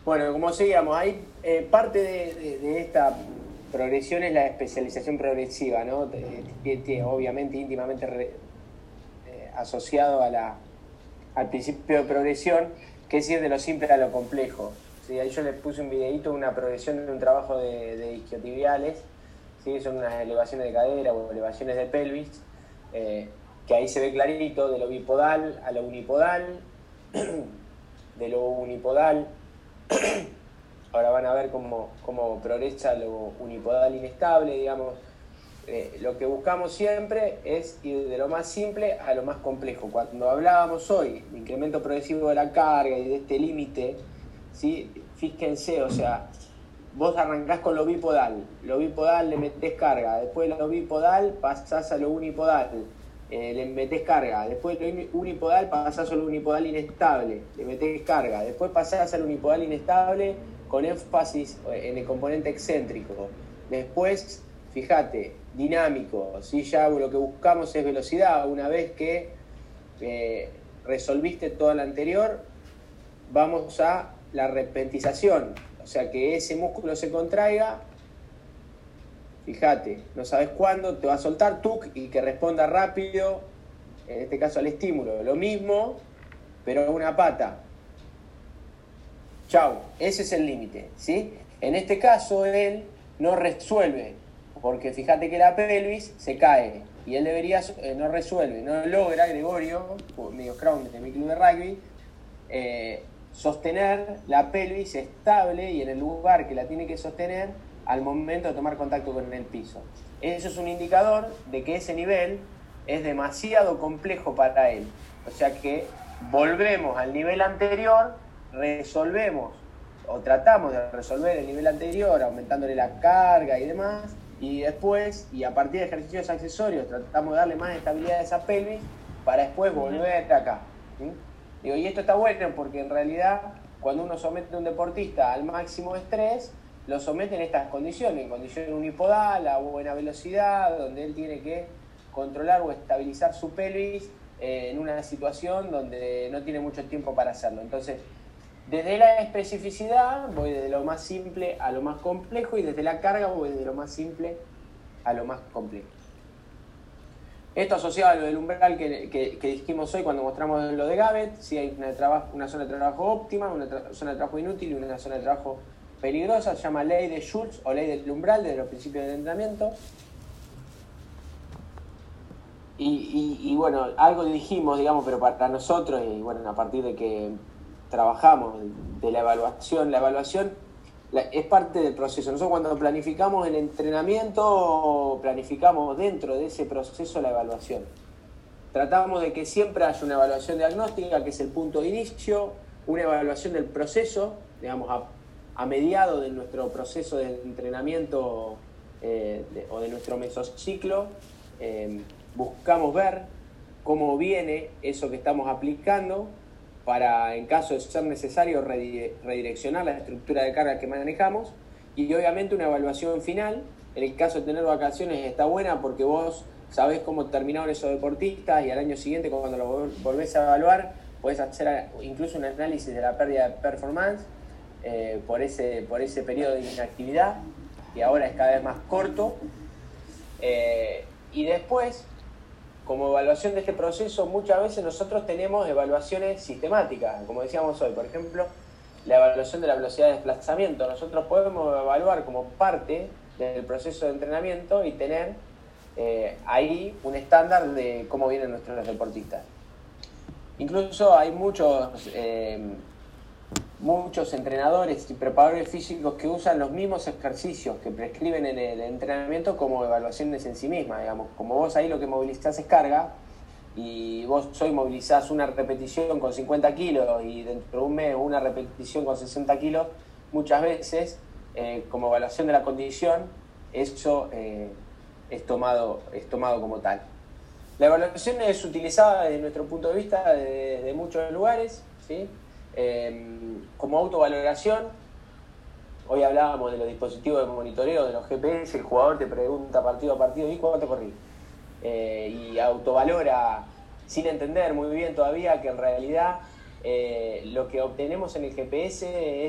Bueno, como seguíamos, hay parte de esta progresión es la especialización progresiva, ¿no? Obviamente íntimamente asociado al principio de progresión, que es ir de lo simple a lo complejo. ¿Sí? Ahí yo les puse un videito, una progresión de un trabajo de isquiotibiales, ¿sí? Son unas elevaciones de cadera o elevaciones de pelvis, que ahí se ve clarito, de lo bipodal a lo unipodal, de lo unipodal. Ahora van a ver cómo progresa lo unipodal inestable, digamos. Lo que buscamos siempre es ir de lo más simple a lo más complejo. Cuando hablábamos hoy de incremento progresivo de la carga y de este límite, ¿sí? Fíjense, o sea, vos arrancás con lo bipodal le metés carga, después de lo bipodal pasás a lo unipodal, le metés carga, después de lo unipodal pasás a lo unipodal inestable, le metés carga, después pasás al unipodal inestable con énfasis en el componente excéntrico, después, fíjate, dinámico, ¿sí? Ya lo que buscamos es velocidad. Una vez que resolviste todo lo anterior, vamos a la repentización, o sea que ese músculo se contraiga, fíjate, no sabes cuándo, te va a soltar tuc y que responda rápido, en este caso al estímulo, lo mismo, pero una pata. Chau, ese es el límite, ¿sí? En este caso él no resuelve, porque fíjate que la pelvis se cae y él debería, no resuelve, no logra, Gregorio, medio crown de mi club de rugby, sostener la pelvis estable y en el lugar que la tiene que sostener al momento de tomar contacto con el piso. Eso es un indicador de que ese nivel es demasiado complejo para él. O sea que volvemos al nivel anterior, resolvemos o tratamos de resolver el nivel anterior aumentándole la carga y demás, y después, y a partir de ejercicios accesorios, tratamos de darle más estabilidad a esa pelvis para después volver acá. ¿Sí? Digo, y esto está bueno porque en realidad cuando uno somete a un deportista al máximo estrés, lo somete en estas condiciones, en condición unipodal, a buena velocidad, donde él tiene que controlar o estabilizar su pelvis en una situación donde no tiene mucho tiempo para hacerlo. Entonces, desde la especificidad voy desde lo más simple a lo más complejo y desde la carga voy desde lo más simple a lo más complejo. Esto asociado a lo del umbral que dijimos hoy cuando mostramos lo de Gavet, si hay una zona de trabajo óptima, una zona de trabajo inútil y una zona de trabajo peligrosa, se llama ley de Schultz o ley del umbral de los principios del entrenamiento. Y bueno, algo dijimos, digamos, pero para nosotros, y bueno, a partir de que trabajamos de la evaluación es parte del proceso. Nosotros cuando planificamos el entrenamiento, planificamos dentro de ese proceso la evaluación. Tratamos de que siempre haya una evaluación diagnóstica, que es el punto de inicio, una evaluación del proceso, digamos, a mediado de nuestro proceso de entrenamiento o de nuestro mesociclo. Buscamos ver cómo viene eso que estamos aplicando para, en caso de ser necesario, redireccionar la estructura de carga que manejamos, y obviamente una evaluación final. En el caso de tener vacaciones está buena porque vos sabés cómo terminaron esos deportistas y al año siguiente cuando lo volvés a evaluar podés hacer incluso un análisis de la pérdida de performance por ese periodo de inactividad, que ahora es cada vez más corto. Y después, como evaluación de este proceso, muchas veces nosotros tenemos evaluaciones sistemáticas, como decíamos hoy, por ejemplo, la evaluación de la velocidad de desplazamiento. Nosotros podemos evaluar como parte del proceso de entrenamiento y tener ahí un estándar de cómo vienen nuestros deportistas. Incluso hay muchos entrenadores y preparadores físicos que usan los mismos ejercicios que prescriben en el entrenamiento como evaluaciones en sí mismas, digamos. Como vos ahí lo que movilizás es carga, y vos hoy movilizás una repetición con 50 kilos y dentro de un mes una repetición con 60 kilos, muchas veces, como evaluación de la condición, eso es tomado como tal. La evaluación es utilizada desde nuestro punto de vista de muchos lugares, ¿sí? Como autovaloración. Hoy hablábamos de los dispositivos de monitoreo, de los GPS. El jugador te pregunta partido a partido: ¿y cuánto corrí? Y autovalora sin entender muy bien todavía que en realidad lo que obtenemos en el GPS es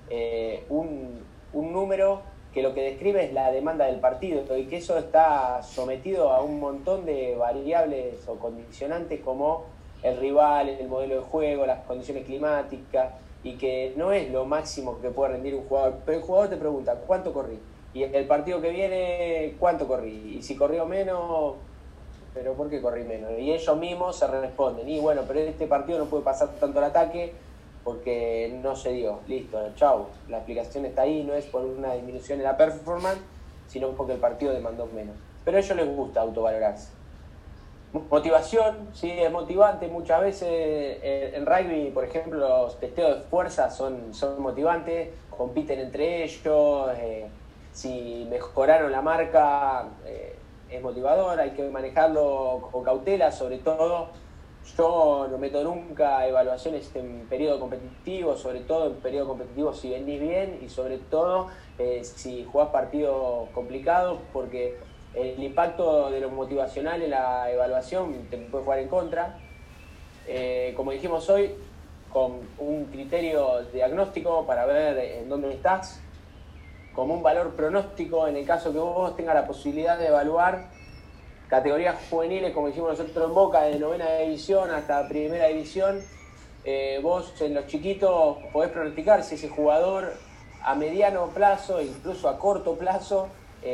un número que lo que describe es la demanda del partido y que eso está sometido a un montón de variables o condicionantes como el rival, el modelo de juego, las condiciones climáticas, y que no es lo máximo que puede rendir un jugador. Pero el jugador te pregunta, ¿cuánto corrí? Y el partido que viene, ¿cuánto corrí? Y si corrió menos, ¿pero por qué corrí menos? Y ellos mismos se responden, y bueno, pero este partido no puede pasar tanto el ataque porque no se dio. Listo, chau. La explicación está ahí, no es por una disminución en la performance, sino porque el partido demandó menos. Pero a ellos les gusta autovalorarse. Motivación, sí, es motivante. Muchas veces en rugby, por ejemplo, los testeos de fuerza son motivantes, compiten entre ellos, si mejoraron la marca, es motivador, hay que manejarlo con cautela, sobre todo. Yo no meto nunca evaluaciones en periodo competitivo, sobre todo en periodo competitivo si venís bien y sobre todo si jugás partidos complicados, porque el impacto de lo motivacional en la evaluación te puede jugar en contra. Como dijimos hoy, con un criterio diagnóstico para ver en dónde estás, como un valor pronóstico en el caso que vos tengas la posibilidad de evaluar categorías juveniles, como hicimos nosotros en Boca, de 9ª división hasta 1ª división. Vos en los chiquitos podés pronosticar si ese jugador a mediano plazo, incluso a corto plazo,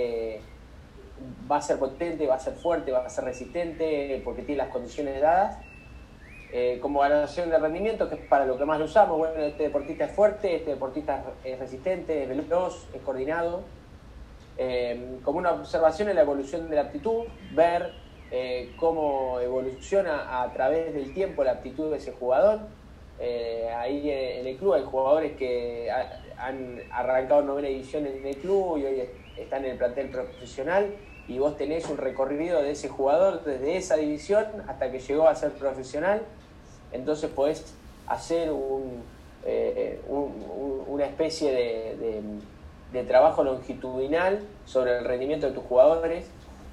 va a ser potente, va a ser fuerte, va a ser resistente, porque tiene las condiciones dadas. Como valoración de rendimiento, que es para lo que más lo usamos, bueno, este deportista es fuerte, este deportista es resistente, es veloz, es coordinado. Como una observación en la evolución de la aptitud, ver cómo evoluciona a través del tiempo la aptitud de ese jugador. Ahí en el club hay jugadores que han arrancado 9ª división en el club y hoy están en el plantel profesional, y vos tenés un recorrido de ese jugador desde esa división hasta que llegó a ser profesional. Entonces podés hacer una especie de trabajo longitudinal sobre el rendimiento de tus jugadores,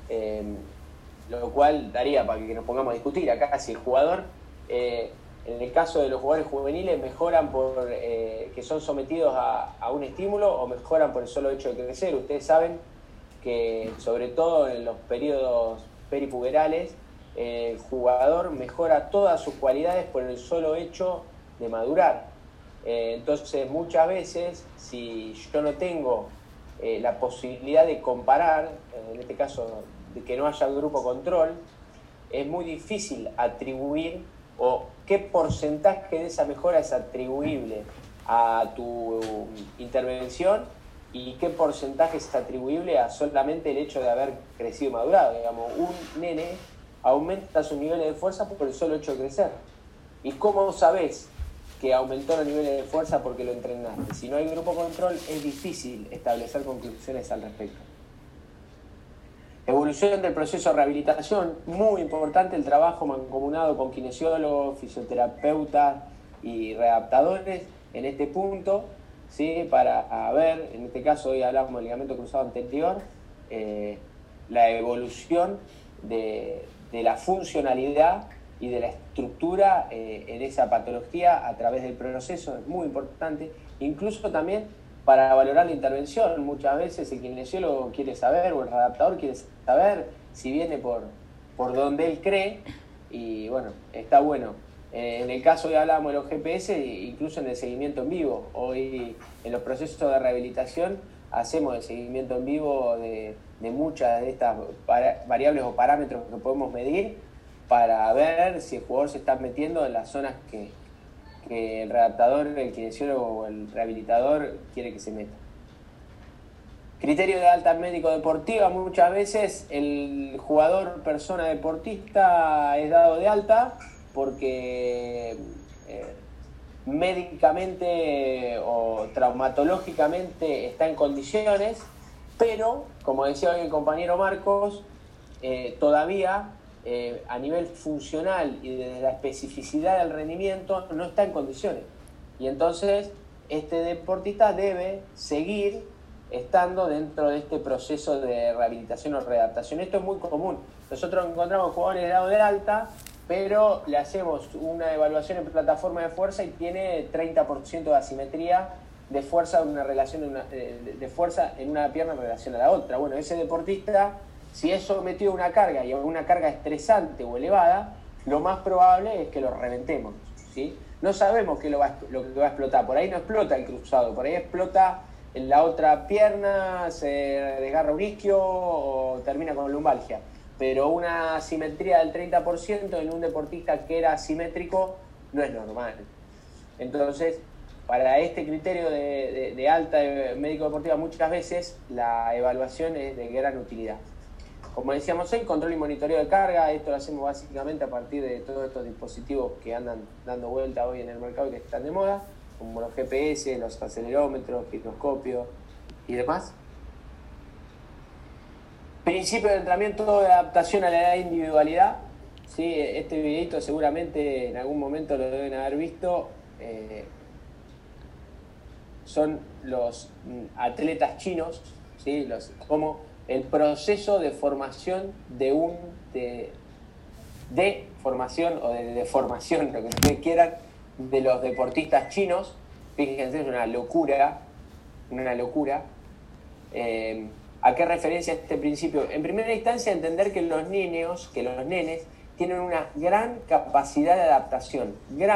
lo cual daría para que nos pongamos a discutir acá si el jugador, en el caso de los jugadores juveniles, mejoran por que son sometidos a un estímulo o mejoran por el solo hecho de crecer. Ustedes saben que sobre todo en los periodos peripuberales el jugador mejora todas sus cualidades por el solo hecho de madurar. Entonces muchas veces, si yo no tengo la posibilidad de comparar, en este caso de que no haya grupo control, es muy difícil atribuir o qué porcentaje de esa mejora es atribuible a tu intervención y qué porcentaje es atribuible a solamente el hecho de haber crecido y madurado. Digamos, un nene aumenta sus niveles de fuerza por el solo hecho de crecer. ¿Y cómo sabés que aumentó los niveles de fuerza porque lo entrenaste? Si no hay grupo control, es difícil establecer conclusiones al respecto. Evolución del proceso de rehabilitación, muy importante el trabajo mancomunado con kinesiólogos, fisioterapeutas y readaptadores en este punto, ¿sí? Para ver, en este caso hoy hablamos del ligamento cruzado anterior, la evolución de la funcionalidad y de la estructura en esa patología a través del proceso, es muy importante, incluso también para valorar la intervención. Muchas veces el kinesiólogo quiere saber, o el readaptador quiere saber si viene por donde él cree, y bueno, está bueno. En el caso, hoy hablábamos de los GPS, incluso en el seguimiento en vivo. Hoy en los procesos de rehabilitación hacemos el seguimiento en vivo de muchas de estas variables o parámetros que podemos medir para ver si el jugador se está metiendo en las zonas que el readaptador, el kinesiólogo o el rehabilitador quiere que se meta. Criterio de alta médico-deportiva, muchas veces el jugador, persona deportista, es dado de alta porque médicamente o traumatológicamente está en condiciones, pero, como decía hoy el compañero Marcos, todavía a nivel funcional y desde la especificidad del rendimiento no está en condiciones. Y entonces este deportista debe seguir estando dentro de este proceso de rehabilitación o readaptación. Esto es muy común. Nosotros encontramos jugadores dados de alta, pero le hacemos una evaluación en plataforma de fuerza y tiene 30% de asimetría de fuerza en una relación de fuerza en una pierna en relación a la otra. Bueno, ese deportista, si es sometido a una carga y a una carga estresante o elevada, lo más probable es que lo reventemos, ¿sí? No sabemos lo que va a explotar. Por ahí no explota el cruzado, por ahí explota en la otra pierna, se desgarra un isquio o termina con lumbalgia. Pero una asimetría del 30% en un deportista que era asimétrico no es normal. Entonces, para este criterio de alta médico deportiva, muchas veces la evaluación es de gran utilidad. Como decíamos hoy, control y monitoreo de carga, esto lo hacemos básicamente a partir de todos estos dispositivos que andan dando vuelta hoy en el mercado y que están de moda, como los GPS, los acelerómetros, giroscopios y demás. Principio de entrenamiento de adaptación a la edad e individualidad. ¿Sí? Este videito seguramente en algún momento lo deben haber visto. Son los atletas chinos, ¿sí? Como el proceso de formación de formación o de deformación, lo que ustedes quieran, de los deportistas chinos. Fíjense, es una locura. ¿A qué referencia este principio? En primera instancia, entender que los nenes tienen una gran capacidad de adaptación.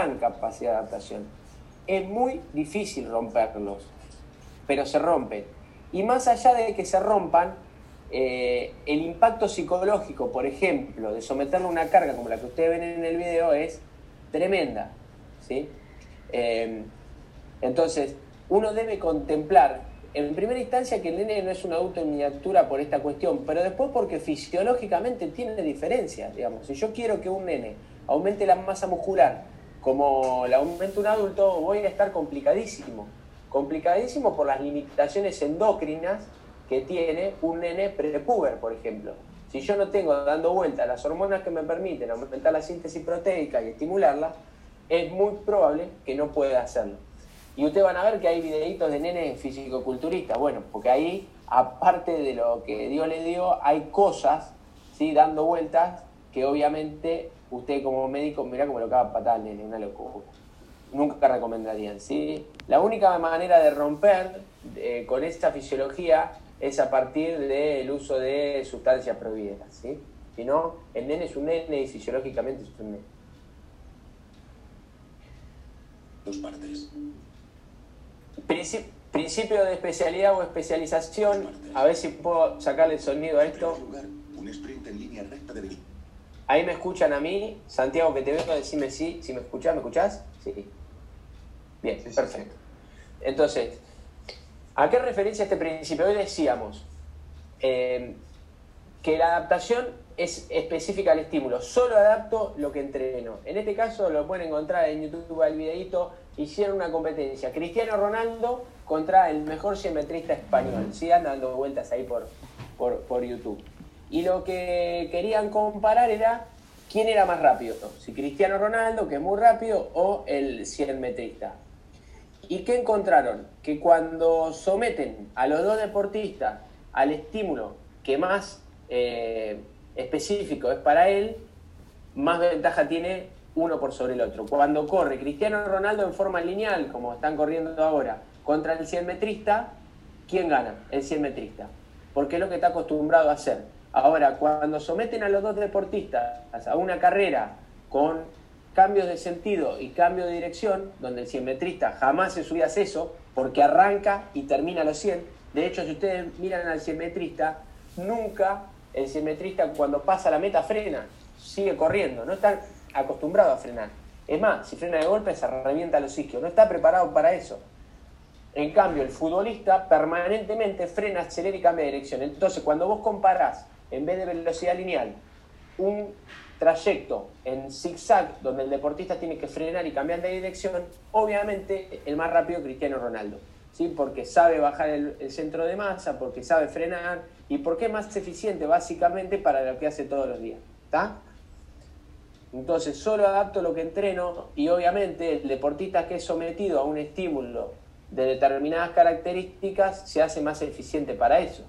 Es muy difícil romperlos, pero se rompen. Y más allá de que se rompan, el impacto psicológico, por ejemplo, de someterlo a una carga como la que ustedes ven en el video es tremenda, ¿sí? Entonces, uno debe contemplar, en primera instancia, que el nene no es un adulto en miniatura por esta cuestión, pero después porque fisiológicamente tiene diferencias, digamos. Si yo quiero que un nene aumente la masa muscular como la aumenta un adulto, voy a estar complicadísimo por las limitaciones endócrinas que tiene un nene prepuber, por ejemplo. Si yo no tengo dando vuelta las hormonas que me permiten aumentar la síntesis proteica y estimularla, es muy probable que no pueda hacerlo. Y ustedes van a ver que hay videitos de nenes fisicoculturistas. Bueno, porque ahí, aparte de lo que Dios le dio, hay cosas, ¿sí?, dando vueltas que obviamente usted como médico, mirá cómo lo caga patada al nene, una locura. Nunca recomendarían, ¿sí? La única manera de romper con esta fisiología es a partir del uso de sustancias prohibidas, ¿sí? Si no, el nene es un nene y fisiológicamente es un nene. Dos partes. Principio de especialidad o especialización. A ver si puedo sacarle el sonido a esto. Un sprint en línea recta de... Ahí me escuchan a mí. Santiago, que te veo, decime si me escuchás. ¿Me escuchás? Sí. Bien, sí, perfecto. Entonces, ¿a qué referencia este principio? Hoy decíamos que la adaptación es específica al estímulo. Solo adapto lo que entreno. En este caso lo pueden encontrar en YouTube, el videíto. Hicieron una competencia. Cristiano Ronaldo contra el mejor 100metrista español. ¿Sí? Andan dando vueltas ahí por YouTube. Y lo que querían comparar era quién era más rápido. Si Cristiano Ronaldo, que es muy rápido, o el 100metrista. ¿Y qué encontraron? Que cuando someten a los dos deportistas al estímulo que más específico es para él, más ventaja tiene uno por sobre el otro. Cuando corre Cristiano Ronaldo en forma lineal, como están corriendo ahora, contra el 100metrista, ¿quién gana? El 100metrista. Porque es lo que está acostumbrado a hacer. Ahora, cuando someten a los dos deportistas a una carrera con cambios de sentido y cambio de dirección, donde el 100metrista jamás se subía a eso, porque arranca y termina a los 100. De hecho, si ustedes miran al 100metrista, nunca el 100metrista cuando pasa la meta frena, sigue corriendo, no está acostumbrado a frenar. Es más, si frena de golpe se revienta los isquios, no está preparado para eso. En cambio, el futbolista permanentemente frena, acelera y cambia de dirección. Entonces, cuando vos comparás, en vez de velocidad lineal, un trayecto en zigzag, donde el deportista tiene que frenar y cambiar de dirección, obviamente el más rápido es Cristiano Ronaldo, ¿sí? Porque sabe bajar el centro de masa, porque sabe frenar y porque es más eficiente básicamente para lo que hace todos los días, ¿está? Entonces solo adapto lo que entreno y obviamente el deportista que es sometido a un estímulo de determinadas características se hace más eficiente para eso.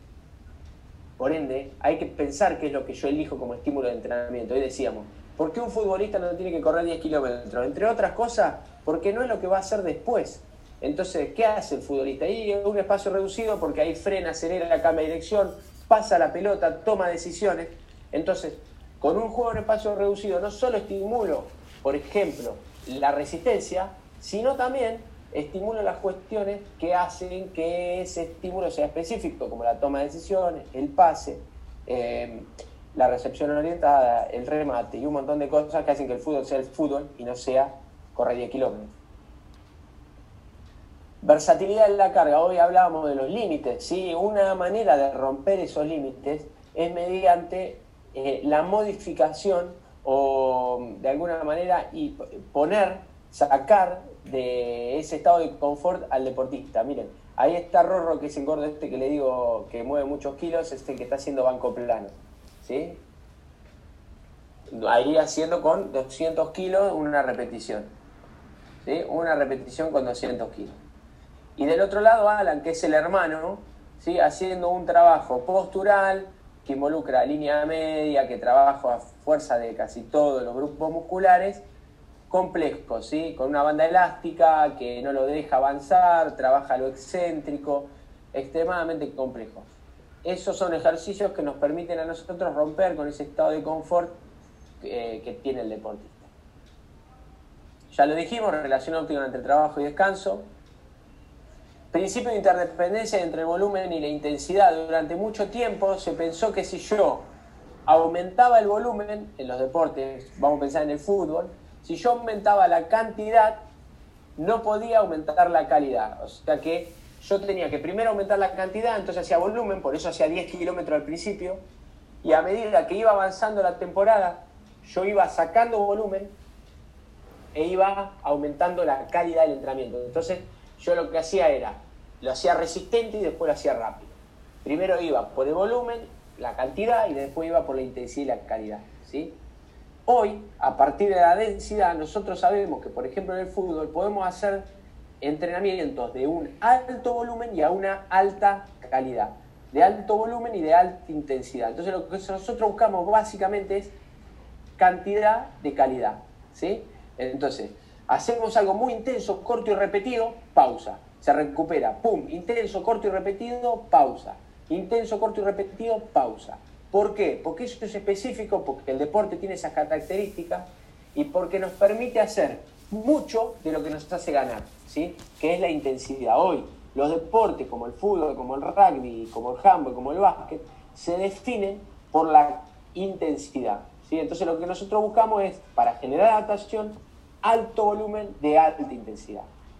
Por ende, hay que pensar qué es lo que yo elijo como estímulo de entrenamiento. Hoy decíamos, ¿por qué un futbolista no tiene que correr 10 kilómetros? Entre otras cosas, porque no es lo que va a hacer después. Entonces, ¿qué hace el futbolista? Ahí en un espacio reducido porque ahí frena, acelera, cambia de dirección, pasa la pelota, toma decisiones. Entonces, con un juego en espacio reducido no solo estimulo, por ejemplo, la resistencia, sino también estimulo las cuestiones que hacen que ese estímulo sea específico, como la toma de decisiones, el pase, la recepción orientada, el remate y un montón de cosas que hacen que el fútbol sea el fútbol y no sea correr 10 kilómetros. Versatilidad en la carga. Hoy hablábamos de los límites, ¿sí? Una manera de romper esos límites es mediante la modificación o de alguna manera y sacar de ese estado de confort al deportista. Miren, ahí está Rorro, que es el gordo que le digo que mueve muchos kilos, es el que está haciendo banco plano, ¿sí? Ahí haciendo con 200 kilos una repetición, ¿sí? Una repetición con 200 kilos. Y del otro lado Alan, que es el hermano, ¿sí? Haciendo un trabajo postural que involucra línea media, que trabaja a fuerza de casi todos los grupos musculares, complejos, ¿sí? Con una banda elástica que no lo deja avanzar, trabaja lo excéntrico, extremadamente complejo. Esos son ejercicios que nos permiten a nosotros romper con ese estado de confort que tiene el deportista. Ya lo dijimos, relación óptima entre trabajo y descanso. Principio de interdependencia entre el volumen y la intensidad. Durante mucho tiempo se pensó que si yo aumentaba el volumen en los deportes, vamos a pensar en el fútbol, si yo aumentaba la cantidad, no podía aumentar la calidad. O sea que yo tenía que primero aumentar la cantidad, entonces hacía volumen, por eso hacía 10 kilómetros al principio, y a medida que iba avanzando la temporada, yo iba sacando volumen e iba aumentando la calidad del entrenamiento. Entonces yo lo que hacía era, lo hacía resistente y después lo hacía rápido. Primero iba por el volumen, la cantidad, y después iba por la intensidad y la calidad, ¿sí? Hoy, a partir de la densidad, nosotros sabemos que, por ejemplo, en el fútbol podemos hacer entrenamientos de un alto volumen y a una alta calidad, de alto volumen y de alta intensidad. Entonces lo que nosotros buscamos básicamente es cantidad de calidad, ¿sí? Entonces, hacemos algo muy intenso, corto y repetido, pausa, se recupera, pum, intenso, corto y repetido, pausa, intenso, corto y repetido, pausa. ¿Por qué? Porque eso es específico, porque el deporte tiene esas características y porque nos permite hacer mucho de lo que nos hace ganar, ¿sí? Que es la intensidad. Hoy, los deportes como el fútbol, como el rugby, como el handball, como el básquet, se definen por la intensidad, ¿sí? Entonces lo que nosotros buscamos es, para generar adaptación, alto volumen de alta intensidad.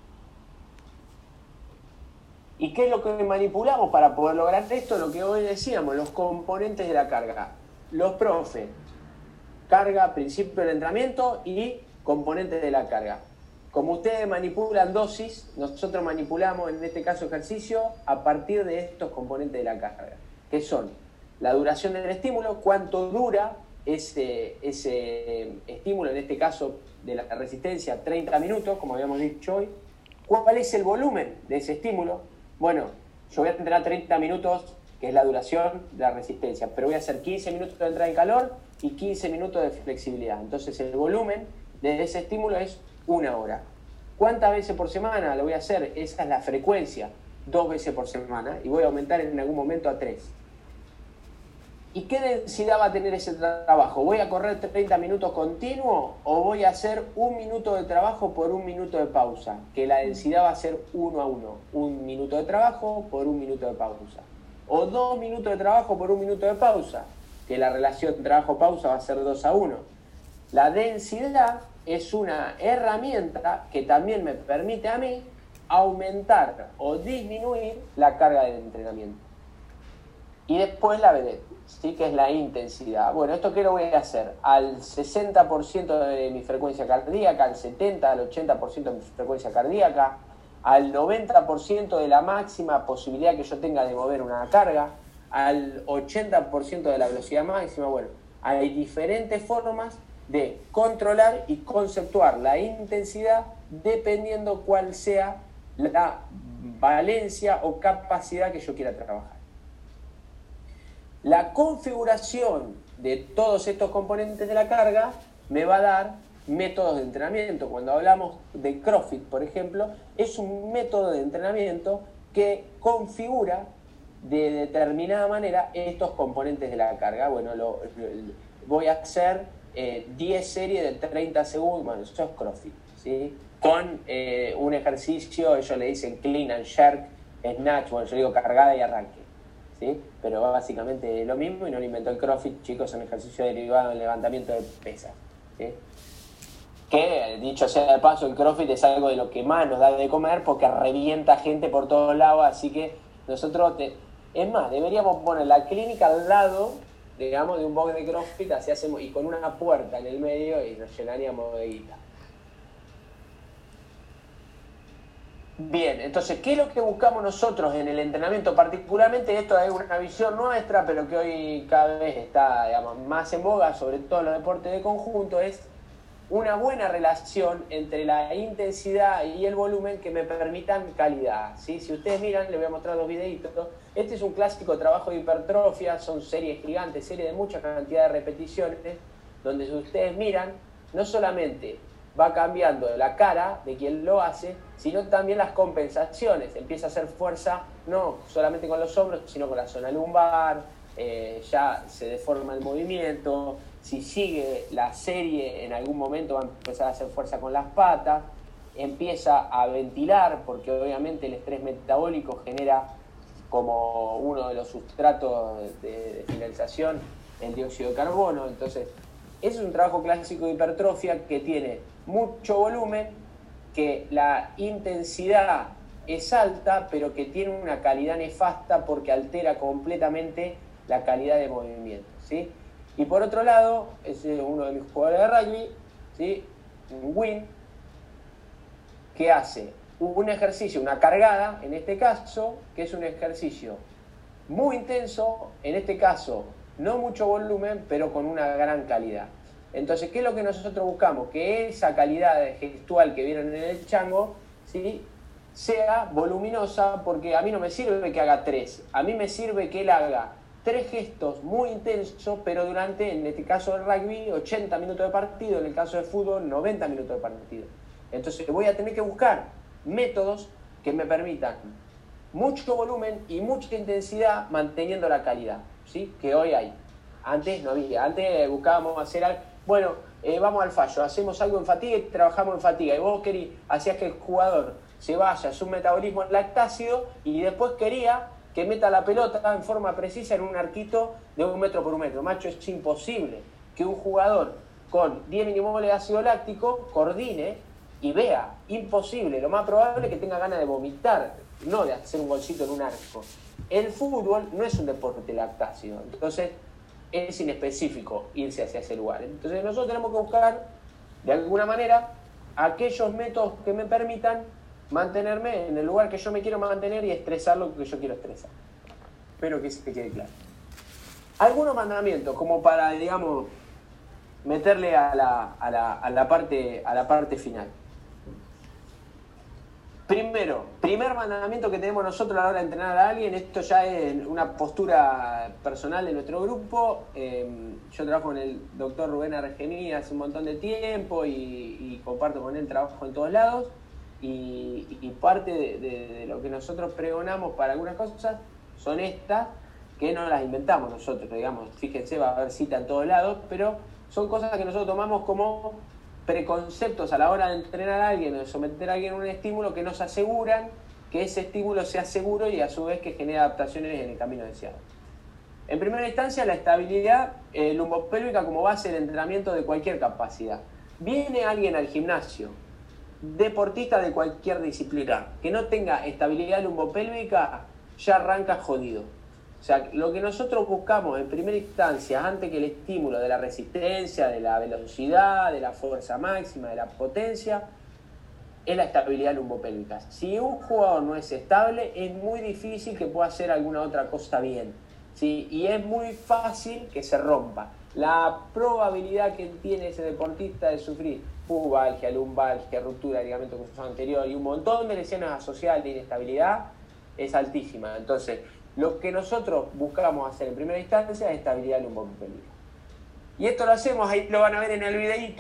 ¿Y qué es lo que manipulamos para poder lograr esto? Lo que hoy decíamos, los componentes de la carga. Los profes, carga, principio del entrenamiento y componentes de la carga. Como ustedes manipulan dosis, nosotros manipulamos, en este caso ejercicio, a partir de estos componentes de la carga, que son la duración del estímulo, cuánto dura ese estímulo, en este caso de la resistencia, 30 minutos, como habíamos dicho hoy. ¿Cuál es el volumen de ese estímulo? Bueno, yo voy a entrenar 30 minutos, que es la duración de la resistencia, pero voy a hacer 15 minutos de entrada en calor y 15 minutos de flexibilidad. Entonces el volumen de ese estímulo es 1 hora. ¿Cuántas veces por semana lo voy a hacer? Esa es la frecuencia, 2 veces por semana, y voy a aumentar en algún momento a 3. ¿Y qué densidad va a tener ese trabajo? ¿Voy a correr 30 minutos continuos o voy a hacer 1 minuto de trabajo por 1 minuto de pausa? Que la densidad va a ser 1 a 1. 1 minuto de trabajo por 1 minuto de pausa. O 2 minutos de trabajo por 1 minuto de pausa. Que la relación trabajo-pausa va a ser 2 a 1. La densidad es una herramienta que también me permite a mí aumentar o disminuir la carga de entrenamiento. Y después la vedette, ¿sí? Que es la intensidad. Bueno, ¿esto qué lo voy a hacer? Al 60% de mi frecuencia cardíaca, al 70%, al 80% de mi frecuencia cardíaca, al 90% de la máxima posibilidad que yo tenga de mover una carga, al 80% de la velocidad máxima. Bueno, hay diferentes formas de controlar y conceptuar la intensidad dependiendo cuál sea la valencia o capacidad que yo quiera trabajar. La configuración de todos estos componentes de la carga me va a dar métodos de entrenamiento. Cuando hablamos de CrossFit, por ejemplo, es un método de entrenamiento que configura de determinada manera estos componentes de la carga. Bueno, voy a hacer 10 series de 30 segundos, bueno, eso es CrossFit, ¿sí? Con un ejercicio, ellos le dicen clean and jerk, snatch, bueno, yo digo cargada y arranque, ¿sí? Pero básicamente es lo mismo y no lo inventó el CrossFit, chicos, son ejercicios derivados del levantamiento de pesas, ¿sí? Que, dicho sea de paso, el CrossFit es algo de lo que más nos da de comer porque revienta gente por todos lados, así que nosotros, es más, deberíamos poner la clínica al lado, digamos, de un box de CrossFit, así hacemos, y con una puerta en el medio y nos llenaríamos de guita. Bien, entonces, ¿qué es lo que buscamos nosotros en el entrenamiento? Particularmente, esto es una visión nuestra, pero que hoy cada vez está, digamos, más en boga, sobre todo en los deportes de conjunto, es una buena relación entre la intensidad y el volumen que me permitan calidad, ¿sí? Si ustedes miran, les voy a mostrar 2 videitos. Este es un clásico trabajo de hipertrofia, son series gigantes, series de mucha cantidad de repeticiones, donde si ustedes miran, no solamente va cambiando la cara de quien lo hace, sino también las compensaciones. Empieza a hacer fuerza no solamente con los hombros, sino con la zona lumbar, ya se deforma el movimiento. Si sigue la serie, en algún momento va a empezar a hacer fuerza con las patas, empieza a ventilar, porque obviamente el estrés metabólico genera como uno de los sustratos de finalización el dióxido de carbono. Entonces, ese es un trabajo clásico de hipertrofia que tiene mucho volumen, que la intensidad es alta, pero que tiene una calidad nefasta porque altera completamente la calidad de movimiento, ¿sí? Y por otro lado, es uno de mis jugadores de rugby, ¿sí? Un win, que hace un ejercicio, una cargada, en este caso, que es un ejercicio muy intenso, en este caso no mucho volumen, pero con una gran calidad. Entonces, ¿qué es lo que nosotros buscamos? Que esa calidad gestual que vieron en el chango, ¿sí?, sea voluminosa, porque a mí no me sirve que haga 3, a mí me sirve que él haga 3 gestos muy intensos, pero durante, en este caso del rugby, 80 minutos de partido, en el caso de fútbol, 90 minutos de partido. Entonces voy a tener que buscar métodos que me permitan mucho volumen y mucha intensidad manteniendo la calidad, ¿sí?, que hoy hay. Antes no había, antes buscábamos hacer algo, bueno, vamos al fallo, hacemos algo en fatiga y trabajamos en fatiga, y vos hacías que el jugador se vaya a su metabolismo lactácido y después quería que meta la pelota en forma precisa en un arquito de 1 metro por 1 metro. Macho, es imposible que un jugador con 10 milimoles de ácido láctico coordine y vea. Imposible. Lo más probable es que tenga ganas de vomitar, no de hacer un golcito en un arco. El fútbol no es un deporte lactácido, entonces es inespecífico irse hacia ese lugar. Entonces nosotros tenemos que buscar, de alguna manera, aquellos métodos que me permitan mantenerme en el lugar que yo me quiero mantener y estresar lo que yo quiero estresar. Espero que se quede claro. Algunos mandamientos, como para, digamos, meterle a la parte final. Primero, primer mandamiento que tenemos nosotros a la hora de entrenar a alguien, esto ya es una postura personal de nuestro grupo. Yo trabajo con el doctor Rubén Argemí hace un montón de tiempo y comparto con él trabajo en todos lados. Y parte de lo que nosotros pregonamos para algunas cosas son estas, que no las inventamos nosotros, digamos, fíjense, va a haber cita en todos lados, pero son cosas que nosotros tomamos como preconceptos a la hora de entrenar a alguien o de someter a alguien a un estímulo que nos aseguran que ese estímulo sea seguro y a su vez que genere adaptaciones en el camino deseado. En primera instancia, la estabilidad lumbopélvica como base del entrenamiento de cualquier capacidad. Viene alguien al gimnasio, deportista de cualquier disciplina, que no tenga estabilidad lumbopélvica, ya arranca jodido. O sea, lo que nosotros buscamos en primera instancia, antes que el estímulo de la resistencia, de la velocidad, de la fuerza máxima, de la potencia, es la estabilidad lumbopélvica. Si un jugador no es estable, es muy difícil que pueda hacer alguna otra cosa bien, ¿sí? Y es muy fácil que se rompa. La probabilidad que tiene ese deportista de sufrir pubalgia, lumbalgia, ruptura de ligamento cruzado anterior y un montón de lesiones asociadas de inestabilidad es altísima. Entonces, lo que nosotros buscamos hacer en primera instancia es estabilidad lumbopélvica. Y esto lo hacemos, ahí lo van a ver en el videíto,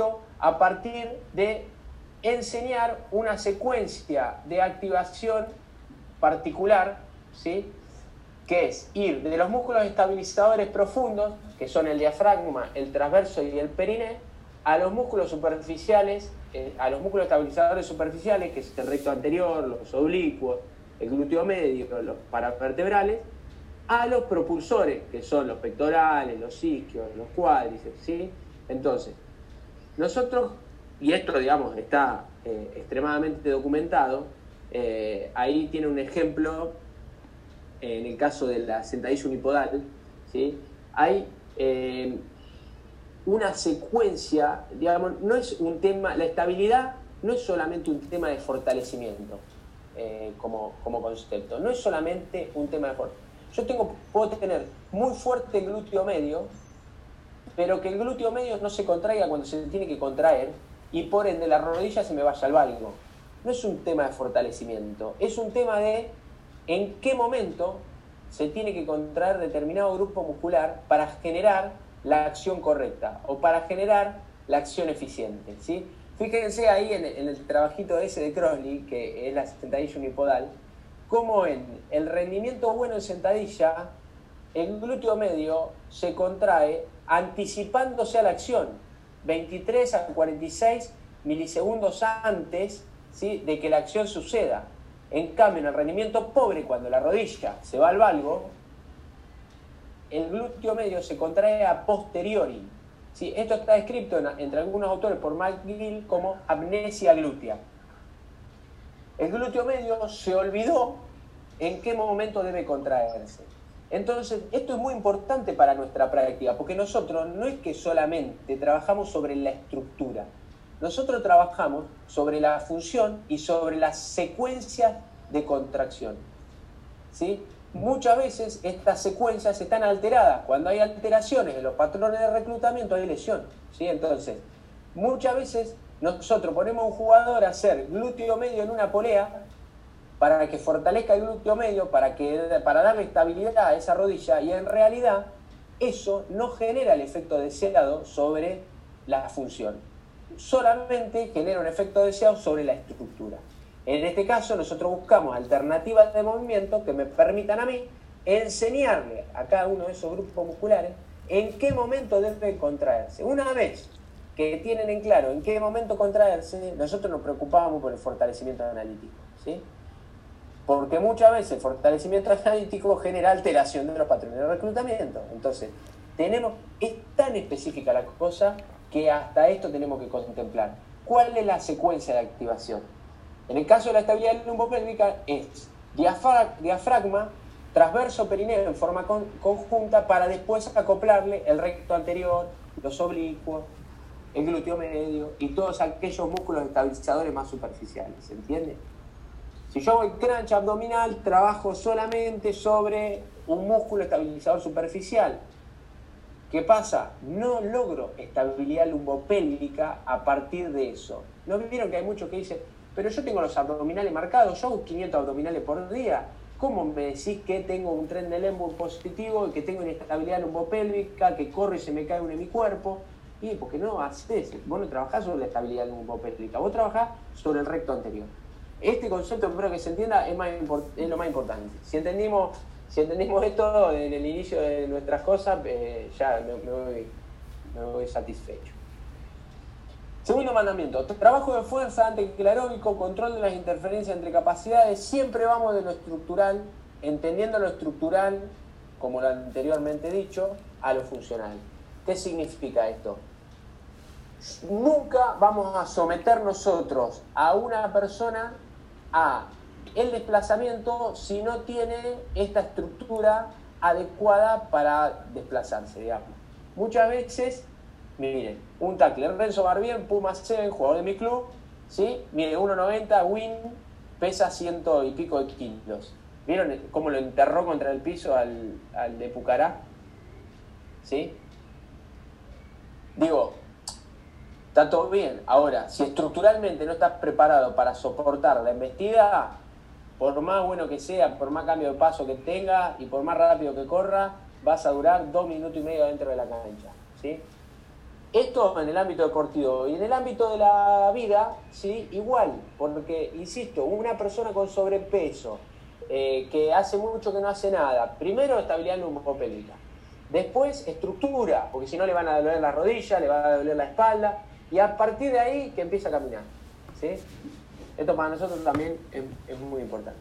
a partir de enseñar una secuencia de activación particular, ¿sí? Que es ir de los músculos estabilizadores profundos, que son el diafragma, el transverso y el periné, a los músculos superficiales, a los músculos estabilizadores superficiales, que es el recto anterior, los oblicuos, el glúteo medio, los paravertebrales, a los propulsores, que son los pectorales, los isquios, los cuádriceps, ¿sí? Entonces, nosotros, y esto, digamos, está extremadamente documentado, ahí tiene un ejemplo, en el caso de la sentadilla unipodal, ¿sí? Hay una secuencia, digamos, no es un tema, la estabilidad no es solamente un tema de fortalecimiento como concepto, no es solamente un tema de fortalecimiento. Puedo tener muy fuerte el glúteo medio, pero que el glúteo medio no se contraiga cuando se tiene que contraer y por ende la rodilla se me vaya al valgo. No es un tema de fortalecimiento, es un tema de en qué momento se tiene que contraer determinado grupo muscular para generar la acción correcta o para generar la acción eficiente, ¿sí? Fíjense ahí en el trabajito ese de Crossley, que es la sentadilla unipodal, como en el rendimiento bueno en sentadilla, el glúteo medio se contrae anticipándose a la acción, 23 a 46 milisegundos antes, ¿sí?, de que la acción suceda. En cambio, en el rendimiento pobre, cuando la rodilla se va al valgo, el glúteo medio se contrae a posteriori. ¿Sí? Esto está descrito entre algunos autores por McGill como amnesia glútea. El glúteo medio se olvidó en qué momento debe contraerse. Entonces, esto es muy importante para nuestra práctica, porque nosotros no es que solamente trabajamos sobre la estructura, nosotros trabajamos sobre la función y sobre las secuencias de contracción, ¿sí? Muchas veces estas secuencias están alteradas. Cuando hay alteraciones en los patrones de reclutamiento hay lesión, ¿sí? Entonces, muchas veces nosotros ponemos a un jugador a hacer glúteo medio en una polea para que fortalezca el glúteo medio, para darle estabilidad a esa rodilla, y en realidad eso no genera el efecto deseado sobre la función. Solamente genera un efecto deseado sobre la estructura. En este caso nosotros buscamos alternativas de movimiento que me permitan a mí enseñarle a cada uno de esos grupos musculares en qué momento debe contraerse. Una vez que tienen en claro en qué momento contraerse, nosotros nos preocupamos por el fortalecimiento analítico, ¿sí? Porque muchas veces el fortalecimiento analítico genera alteración de los patrones de reclutamiento. Entonces, es tan específica la cosa que hasta esto tenemos que contemplar. ¿Cuál es la secuencia de activación? En el caso de la estabilidad lumbopélvica es diafragma, transverso perineo en forma conjunta para después acoplarle el recto anterior, los oblicuos, el glúteo medio y todos aquellos músculos estabilizadores más superficiales, ¿se entiende? Si yo voy crunch abdominal, trabajo solamente sobre un músculo estabilizador superficial. ¿Qué pasa? No logro estabilidad lumbopélvica a partir de eso. ¿No vieron que hay muchos que dicen, pero yo tengo los abdominales marcados, yo hago 500 abdominales por día? ¿Cómo me decís que tengo un tren de Lenburg positivo, que tengo inestabilidad lumbopélvica, que corro y se me cae un hemicuerpo? Y porque no haces, vos no trabajás sobre la estabilidad lumbopélvica, vos trabajás sobre el recto anterior. Este concepto, espero que se entienda, es lo más importante. Si entendimos esto en el inicio de nuestras cosas, ya me voy satisfecho. Segundo mandamiento, trabajo de fuerza anticlaróbico, control de las interferencias entre capacidades. Siempre vamos de lo estructural, entendiendo lo estructural, como lo anteriormente dicho, a lo funcional. ¿Qué significa esto? Nunca vamos a someter nosotros a una persona a el desplazamiento si no tiene esta estructura adecuada para desplazarse, digamos. Muchas veces, miren, un tackle, Renzo Barbier, Puma 7, jugador de mi club, ¿sí? Mire, 1.90, win, pesa 100 y pico de kilos. ¿Vieron cómo lo enterró contra el piso al de Pucará? ¿Sí? Digo, está todo bien. Ahora, si estructuralmente no estás preparado para soportar la embestida, por más bueno que sea, por más cambio de paso que tenga y por más rápido que corra, vas a durar 2 minutos y medio dentro de la cancha, ¿sí? Esto en el ámbito deportivo. Y en el ámbito de la vida, ¿sí? Igual, porque, insisto, una persona con sobrepeso, que hace mucho que no hace nada, primero estabilidad neumopélvica, después estructura, porque si no le van a doler la rodilla, le va a doler la espalda, y a partir de ahí que empieza a caminar, ¿sí? Esto para nosotros también es muy importante.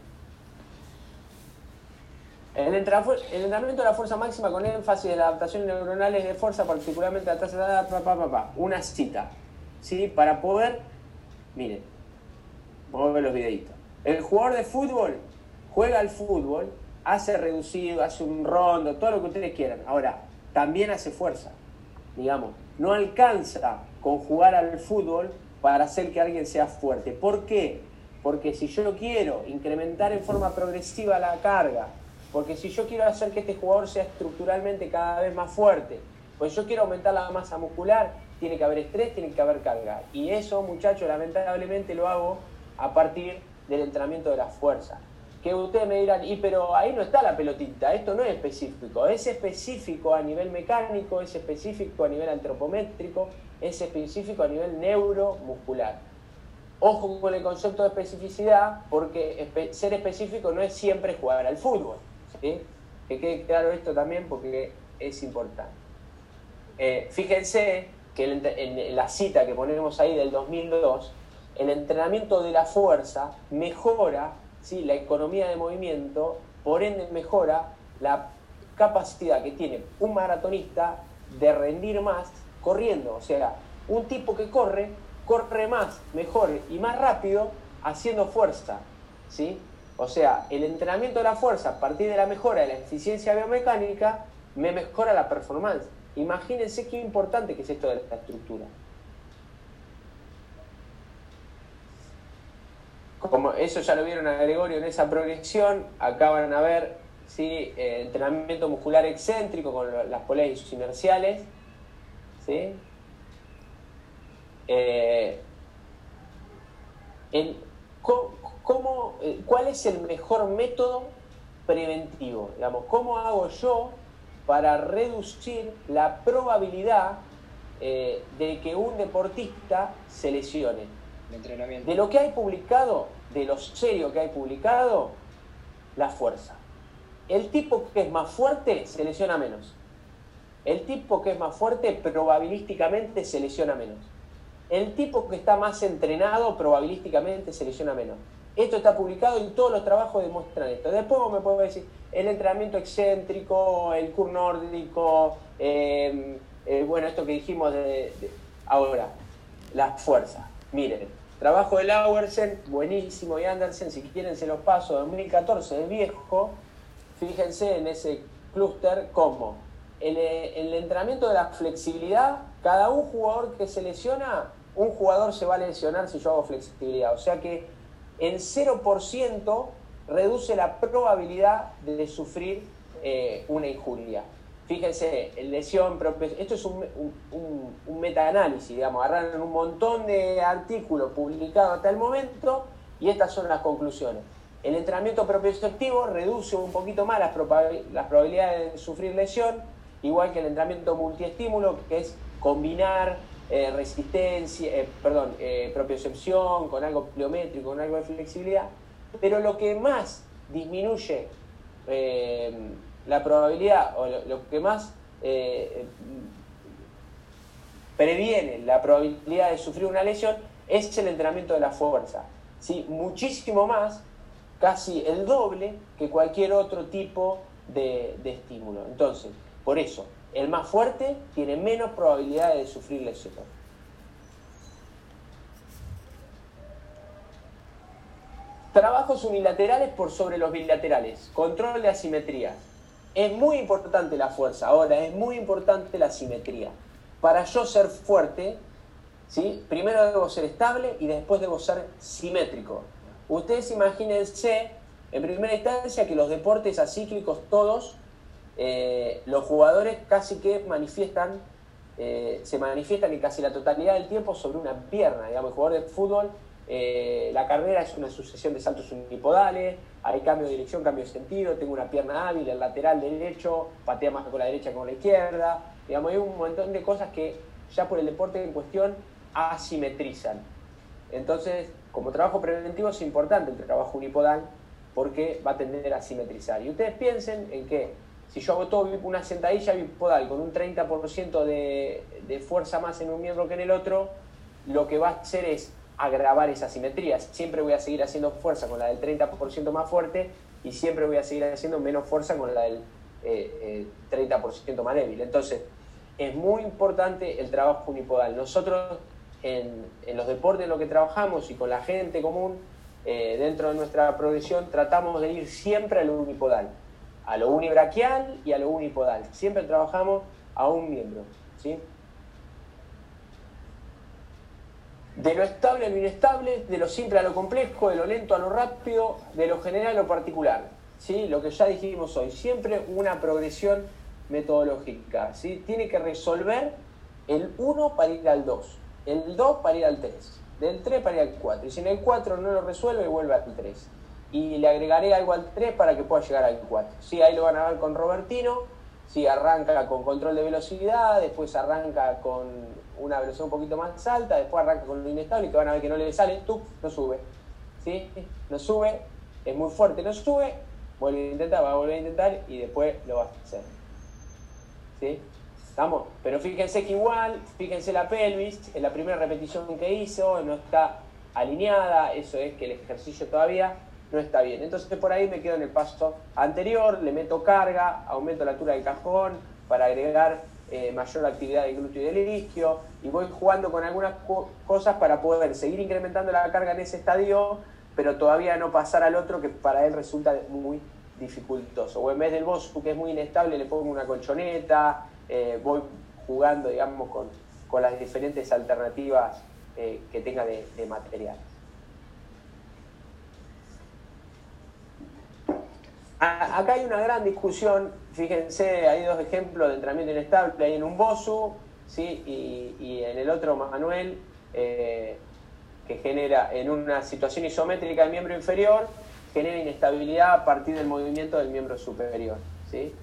El entrenamiento de la fuerza máxima con énfasis en las adaptaciones neuronales de fuerza, particularmente la tasa de edad, una cita, ¿sí? Para poder, miren, vamos a ver los videitos. El jugador de fútbol juega al fútbol, hace reducido, hace un rondo, todo lo que ustedes quieran. Ahora, también hace fuerza, digamos. No alcanza con jugar al fútbol para hacer que alguien sea fuerte. ¿Por qué? Porque si yo quiero incrementar en forma progresiva la carga, porque si yo quiero hacer que este jugador sea estructuralmente cada vez más fuerte, pues yo quiero aumentar la masa muscular, tiene que haber estrés, tiene que haber carga. Y eso, muchachos, lamentablemente lo hago a partir del entrenamiento de la fuerza. Que ustedes me dirán, pero ahí no está la pelotita, esto no es específico. Es específico a nivel mecánico, es específico a nivel antropométrico, es específico a nivel neuromuscular. Ojo con el concepto de especificidad, porque ser específico no es siempre jugar al fútbol, ¿sí? Que quede claro esto también porque es importante. Fíjense que en la cita que ponemos ahí del 2002, el entrenamiento de la fuerza mejora, ¿sí?, la economía de movimiento, por ende mejora la capacidad que tiene un maratonista de rendir más corriendo. O sea, un tipo que corre más, mejor y más rápido haciendo fuerza, ¿sí? O sea, el entrenamiento de la fuerza a partir de la mejora de la eficiencia biomecánica me mejora la performance. Imagínense qué importante que es esto de la estructura. Como eso ya lo vieron a Gregorio en esa progresión, acá van a ver, ¿sí?, entrenamiento muscular excéntrico con las poleas inerciales, ¿sí? ¿Cuál es el mejor método preventivo? Digamos, ¿cómo hago yo para reducir la probabilidad de que un deportista se lesione? De lo que hay publicado, de lo serio que hay publicado, la fuerza. El tipo que es más fuerte se lesiona menos. El tipo que es más fuerte probabilísticamente se lesiona menos. El tipo que está más entrenado probabilísticamente se lesiona menos. Esto está publicado y todos los trabajos demuestran esto. Después vos me podés decir el entrenamiento excéntrico, el curl nórdico, bueno, esto que dijimos ahora, la fuerza. Miren, trabajo de Lauersen, buenísimo, y Andersen, si quieren se los paso, 2014, es viejo. Fíjense en ese clúster cómo el entrenamiento de la flexibilidad, cada un jugador que se lesiona, un jugador se va a lesionar si yo hago flexibilidad. O sea que en 0% reduce la probabilidad de sufrir una injuria. Fíjense, lesión propia. Esto es un metaanálisis, digamos, agarraron un montón de artículos publicados hasta el momento y estas son las conclusiones. El entrenamiento propioceptivo reduce un poquito más las probabilidades de sufrir lesión, igual que el entrenamiento multiestímulo, que es combinar propiocepción con algo pliométrico, con algo de flexibilidad. Pero lo que más disminuye la probabilidad, o lo que más previene la probabilidad de sufrir una lesión, es el entrenamiento de la fuerza, ¿sí? Muchísimo más, casi el doble que cualquier otro tipo de estímulo. Entonces, por eso, el más fuerte tiene menos probabilidad de sufrir lesión. Trabajos unilaterales por sobre los bilaterales. Control de asimetrías. Es muy importante la fuerza. Ahora, es muy importante la simetría. Para yo ser fuerte, ¿sí?, primero debo ser estable y después debo ser simétrico. Ustedes imagínense, en primera instancia, que los deportes acíclicos todos, los jugadores casi que se manifiestan en casi la totalidad del tiempo sobre una pierna. Digamos, el jugador de fútbol, la carrera es una sucesión de saltos unipodales, hay cambio de dirección, cambio de sentido, tengo una pierna hábil, el lateral derecho patea más con la derecha que con la izquierda. Digamos, hay un montón de cosas que ya por el deporte en cuestión asimetrizan. Entonces, como trabajo preventivo es importante el trabajo unipodal porque va a tender a asimetrizar. Y ustedes piensen en que si yo hago todo una sentadilla bipodal con un 30% de fuerza más en un miembro que en el otro, lo que va a hacer es agravar esa asimetría. Siempre voy a seguir haciendo fuerza con la del 30% más fuerte y siempre voy a seguir haciendo menos fuerza con la del 30% más débil. Entonces, es muy importante el trabajo unipodal. Nosotros en los deportes en los que trabajamos y con la gente común, dentro de nuestra progresión, tratamos de ir siempre a lo unipodal, a lo unibraquial y a lo unipodal. Siempre trabajamos a un miembro, ¿sí? De lo estable a lo inestable, de lo simple a lo complejo, de lo lento a lo rápido, de lo general a lo particular, ¿sí? Lo que ya dijimos hoy, siempre una progresión metodológica, ¿sí? Tiene que resolver el 1 para ir al 2, el 2 para ir al 3, del 3 para ir al 4, y si en el 4 no lo resuelve, vuelve al 3. Y le agregaré algo al 3 para que pueda llegar al 4. Sí, ahí lo van a ver con Robertino. Sí, arranca con control de velocidad, después arranca con una velocidad un poquito más alta, después arranca con lo inestable, que van a ver que no le sale, no sube. ¿Sí? No sube, es muy fuerte, no sube, vuelve a intentar, va a volver a intentar y después lo va a hacer. ¿Sí? ¿Estamos? Pero fíjense que igual, fíjense la pelvis, en la primera repetición que hizo, no está alineada, eso es que el ejercicio todavía no está bien. Entonces por ahí me quedo en el paso anterior, le meto carga, aumento la altura del cajón para agregar mayor actividad del glúteo y del isquio, y voy jugando con algunas cosas para poder seguir incrementando la carga en ese estadio, pero todavía no pasar al otro que para él resulta muy dificultoso. O en vez del BOSU, que es muy inestable, le pongo una colchoneta, voy jugando, digamos, con las diferentes alternativas que tenga de material. Acá hay una gran discusión, fíjense, hay dos ejemplos de entrenamiento inestable, hay en un BOSU, ¿sí? y en el otro Manuel, que genera en una situación isométrica del miembro inferior, genera inestabilidad a partir del movimiento del miembro superior, ¿sí?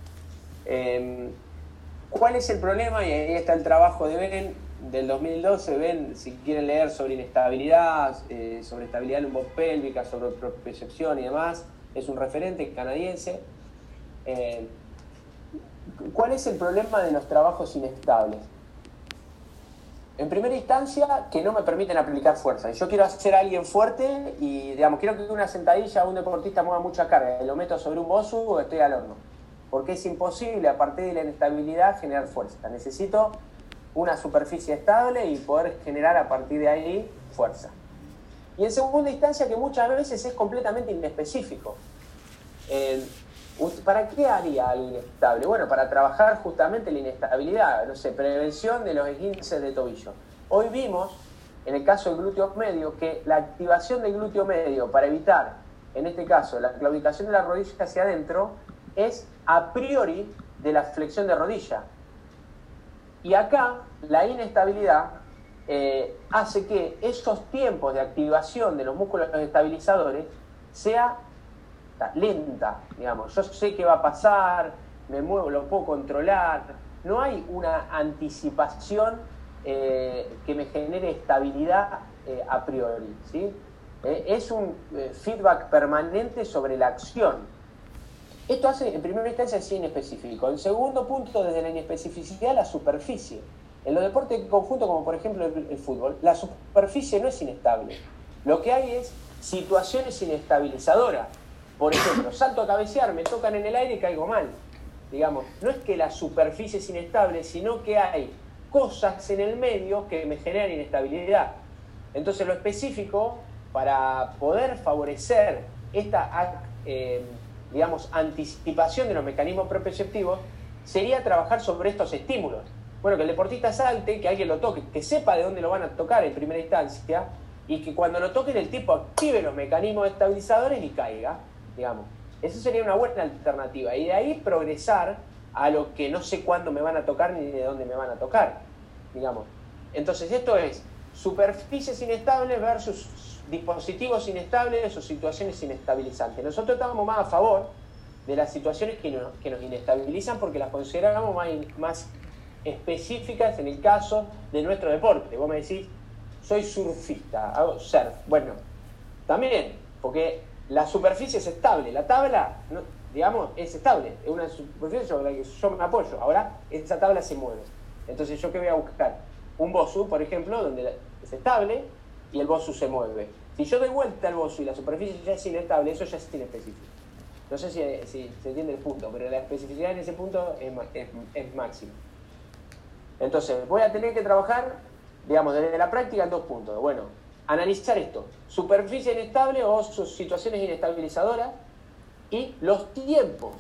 ¿Cuál es el problema? Y ahí está el trabajo de Ben del 2012, Ben, si quieren leer sobre inestabilidad, sobre estabilidad lumbopélvica, sobre propiocepción y demás. Es un referente canadiense. ¿Cuál es el problema de los trabajos inestables? En primera instancia, que no me permiten aplicar fuerza. Yo quiero hacer a alguien fuerte y, digamos, quiero que una sentadilla un deportista mueva mucha carga. Lo meto sobre un BOSU o estoy al horno. Porque es imposible, a partir de la inestabilidad, generar fuerza. Necesito una superficie estable y poder generar a partir de ahí fuerza. Y en segunda instancia, que muchas veces es completamente inespecífico. ¿Para qué haría algo inestable? Bueno, para trabajar justamente la inestabilidad, no sé, prevención de los esguinces de tobillo. Hoy vimos, en el caso del glúteo medio, que la activación del glúteo medio para evitar, en este caso, la claudicación de la rodilla hacia adentro, es a priori de la flexión de rodilla. Y acá, la inestabilidad hace que esos tiempos de activación de los músculos estabilizadores sea lenta, digamos. Yo sé qué va a pasar, me muevo, lo puedo controlar. No hay una anticipación que me genere estabilidad a priori, ¿sí? Es un feedback permanente sobre la acción. Esto hace, en primera instancia, es inespecífico. En segundo punto, desde la inespecificidad, la superficie. En los deportes en conjunto, como por ejemplo el fútbol, la superficie no es inestable. Lo que hay es situaciones inestabilizadoras. Por ejemplo, salto a cabecear, me tocan en el aire y caigo mal. Digamos, no es que la superficie es inestable, sino que hay cosas en el medio que me generan inestabilidad. Entonces, lo específico, para poder favorecer esta, digamos, anticipación de los mecanismos propioceptivos, sería trabajar sobre estos estímulos. Bueno, que el deportista salte, que alguien lo toque, que sepa de dónde lo van a tocar en primera instancia, y que cuando lo toquen el tipo active los mecanismos estabilizadores y caiga, digamos. Eso sería una buena alternativa. Y de ahí progresar a lo que no sé cuándo me van a tocar ni de dónde me van a tocar, digamos. Entonces esto es superficies inestables versus dispositivos inestables o situaciones inestabilizantes. Nosotros estamos más a favor de las situaciones que nos inestabilizan porque las consideramos más específicas en el caso de nuestro deporte. Vos me decís, soy surfista, hago surf. Bueno, también, porque la superficie es estable, la tabla, no, digamos, es estable, es una superficie sobre la que yo me apoyo. Ahora, esa tabla se mueve. Entonces, ¿yo qué voy a buscar? Un BOSU, por ejemplo, donde es estable y el BOSU se mueve. Si yo doy vuelta al BOSU y la superficie ya es inestable, eso ya es inespecífico. No sé si se entiende el punto, pero la especificidad en ese punto es máxima. Entonces, voy a tener que trabajar, digamos, desde la práctica en 2 puntos. Bueno, analizar esto, superficie inestable o sus situaciones inestabilizadoras y los tiempos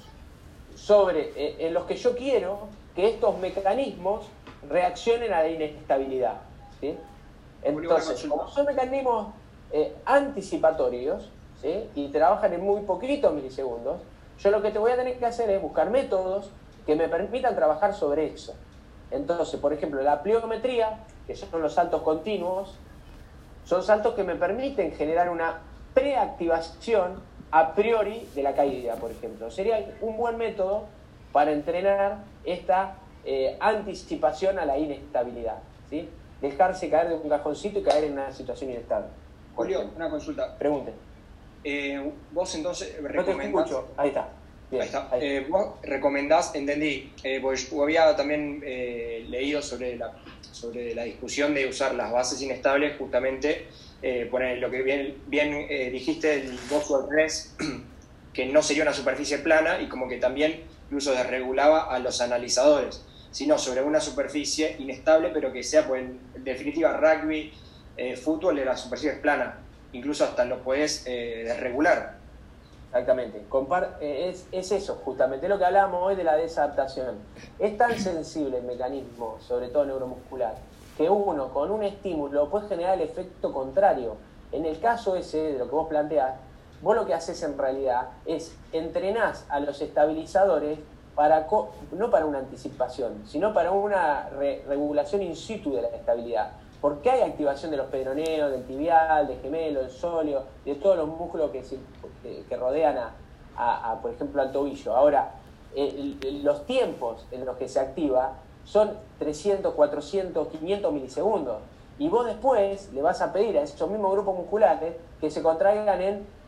en los que yo quiero que estos mecanismos reaccionen a la inestabilidad, ¿sí? Entonces, como son mecanismos anticipatorios, ¿sí? Y trabajan en muy poquitos milisegundos, yo lo que te voy a tener que hacer es buscar métodos que me permitan trabajar sobre eso. Entonces, por ejemplo, la pliometría, que son los saltos continuos, son saltos que me permiten generar una preactivación a priori de la caída, por ejemplo. Sería un buen método para entrenar esta anticipación a la inestabilidad, ¿sí? Dejarse caer de un cajoncito y caer en una situación inestable. Julio, una consulta. Pregunte. Vos entonces recomendás... No te escucho. Ahí está. Bien, ahí está. Vos recomendás, entendí, porque yo había también leído sobre la discusión de usar las bases inestables, justamente, poner lo que bien dijiste, el BOSU al revés, que no sería una superficie plana y como que también incluso desregulaba a los analizadores, sino sobre una superficie inestable, pero que sea, pues, en definitiva, rugby, fútbol, la superficie es plana, incluso hasta lo podés desregular. Exactamente, es eso, justamente lo que hablábamos hoy de la desadaptación. Es tan sensible el mecanismo, sobre todo neuromuscular, que uno con un estímulo puede generar el efecto contrario. En el caso ese de lo que vos planteás, vos lo que haces en realidad es entrenás a los estabilizadores no para una anticipación, sino para una regulación in situ de la estabilidad. Porque hay activación de los peroneos, del tibial, del gemelo, del sóleo, de todos los músculos que rodean por ejemplo, al tobillo. Ahora, los tiempos en los que se activa son 300, 400, 500 milisegundos. Y vos después le vas a pedir a esos mismos grupos musculares que se contraigan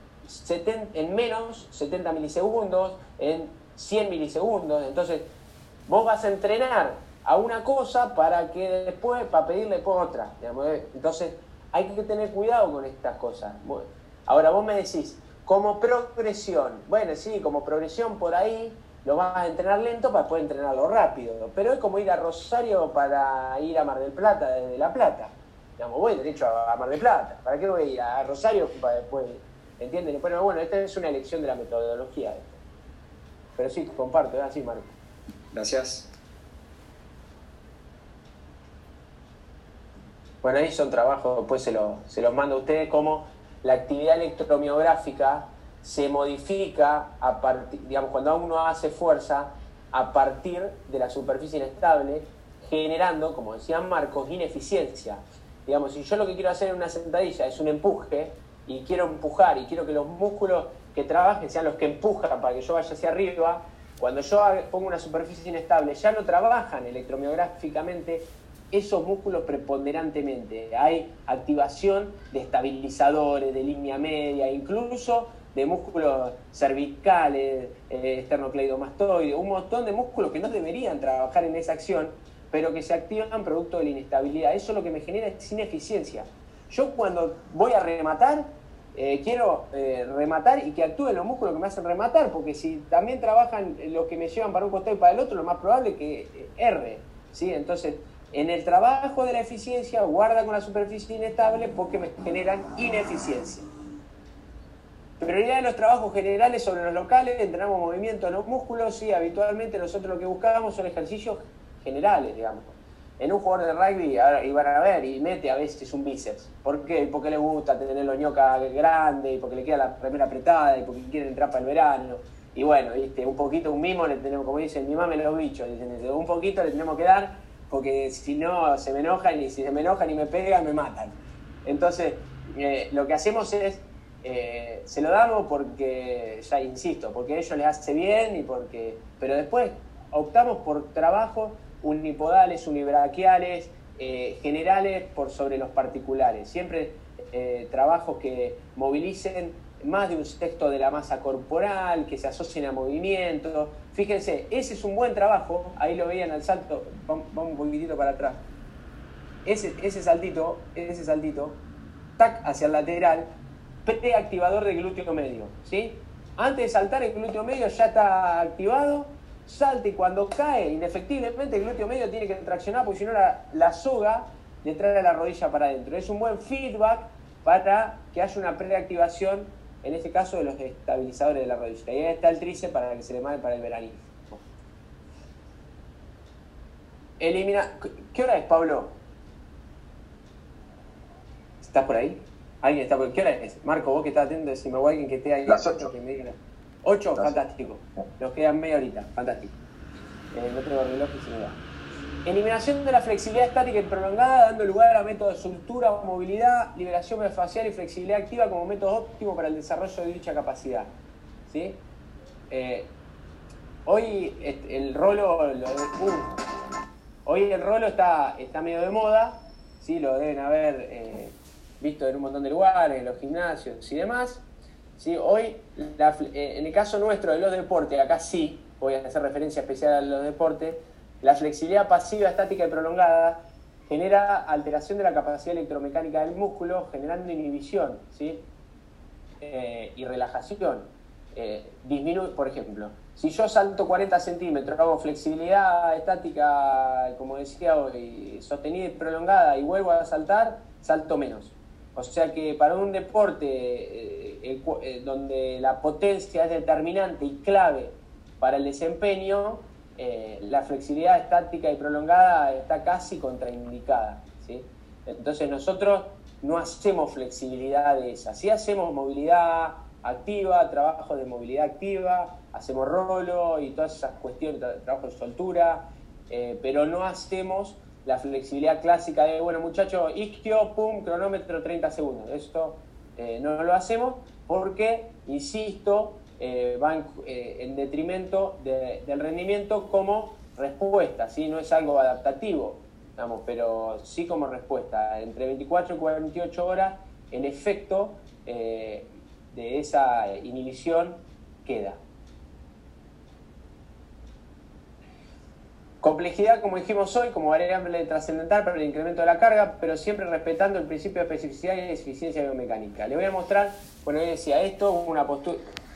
en menos 70 milisegundos, en 100 milisegundos. Entonces, vos vas a entrenar a una cosa para pedirle por otra, digamos. Entonces hay que tener cuidado con estas cosas. Ahora vos me decís, como progresión, bueno, sí, como progresión por ahí lo vas a entrenar lento para poder entrenarlo rápido, pero es como ir a Rosario para ir a Mar del Plata desde La Plata, digamos, voy derecho a Mar del Plata, ¿para qué voy a ir a Rosario para después? ¿Entienden? Bueno, esta es una elección de la metodología, pero sí, comparto, es así, Marco. Gracias. Bueno, ahí son trabajos, después se los mando a ustedes, cómo la actividad electromiográfica se modifica digamos, cuando uno hace fuerza a partir de la superficie inestable, generando, como decían Marcos, ineficiencia. Digamos, si yo lo que quiero hacer en una sentadilla es un empuje, y quiero empujar, y quiero que los músculos que trabajen sean los que empujan para que yo vaya hacia arriba, cuando yo pongo una superficie inestable, ya no trabajan electromiográficamente esos músculos preponderantemente. Hay activación de estabilizadores, de línea media, incluso de músculos cervicales, esternocleidomastoides, un montón de músculos que no deberían trabajar en esa acción, pero que se activan producto de la inestabilidad. Eso lo que me genera es ineficiencia. Yo cuando voy a rematar, quiero rematar y que actúen los músculos que me hacen rematar, porque si también trabajan los que me llevan para un costado y para el otro, lo más probable es que erre, ¿sí? Entonces, en el trabajo de la eficiencia, guarda con la superficie inestable porque me generan ineficiencia. Prioridad de los trabajos generales sobre los locales, entrenamos movimiento de los músculos y habitualmente nosotros lo que buscábamos son ejercicios generales, digamos. En un jugador de rugby, y van a ver, y mete a veces un bíceps. ¿Por qué? Porque le gusta tener los ñocas grandes, y porque le queda la remera apretada, y porque quiere entrar para el verano. Y bueno, ¿viste? Un poquito, un mimo le tenemos, como dicen, mimame los bichos, dicen, un poquito le tenemos que dar, porque si no se me enojan, y si se me enojan y me pegan, me matan. Entonces, lo que hacemos es, se lo damos porque, ya insisto, porque a ellos les hace bien, pero después optamos por trabajo unipodales, unibraquiales, generales por sobre los particulares. Siempre trabajos que movilicen más de un sexto de la masa corporal, que se asocien a movimientos. Fíjense, ese es un buen trabajo, ahí lo veían al salto, vamos un poquitito para atrás. Ese saltito, tac, hacia el lateral, preactivador del glúteo medio, ¿sí? Antes de saltar el glúteo medio ya está activado, salta y cuando cae, indefectiblemente el glúteo medio tiene que traccionar porque si no la soga le trae la rodilla para adentro. Es un buen feedback para que haya una preactivación, en este caso de los estabilizadores de la rodilla. Y ahí está el tríceps para que se le mande para el veranito. ¿Qué hora es, Pablo? ¿Estás por ahí? ¿Alguien está por ahí? ¿Qué hora es? Marco, vos que estás atento, decime o alguien que esté ahí. Las 8. Que me diga. 8, fantástico. Nos quedan media horita, fantástico. No tengo reloj y se me va. Eliminación de la flexibilidad estática y prolongada, dando lugar a métodos de soltura o movilidad, liberación facial y flexibilidad activa como métodos óptimos para el desarrollo de dicha capacidad. ¿Sí? Hoy el rolo está medio de moda, ¿sí? Lo deben haber visto en un montón de lugares, en los gimnasios y demás. ¿Sí? Hoy, en el caso nuestro de los deportes, acá sí, voy a hacer referencia especial a los deportes, la flexibilidad pasiva, estática y prolongada genera alteración de la capacidad electromecánica del músculo, generando inhibición, ¿sí? Y relajación. Disminuye, por ejemplo, si yo salto 40 centímetros, hago flexibilidad estática, como decía hoy, sostenida y prolongada y vuelvo a saltar, salto menos. O sea que para un deporte donde la potencia es determinante y clave para el desempeño, la flexibilidad estática y prolongada está casi contraindicada, ¿sí? Entonces nosotros no hacemos flexibilidad de esa, sí hacemos movilidad activa, trabajo de movilidad activa, hacemos rolo y todas esas cuestiones, trabajo de soltura, pero no hacemos la flexibilidad clásica de, bueno muchachos, isquio, pum, cronómetro 30 segundos. Esto no lo hacemos porque, insisto, va en detrimento del rendimiento como respuesta, ¿sí? No es algo adaptativo, digamos, pero sí como respuesta. Entre 24 y 48 horas, el efecto de esa inhibición queda. Complejidad, como dijimos hoy, como variable trascendental para el incremento de la carga, pero siempre respetando el principio de especificidad y eficiencia biomecánica. Le voy a mostrar, bueno, yo decía esto, una postura.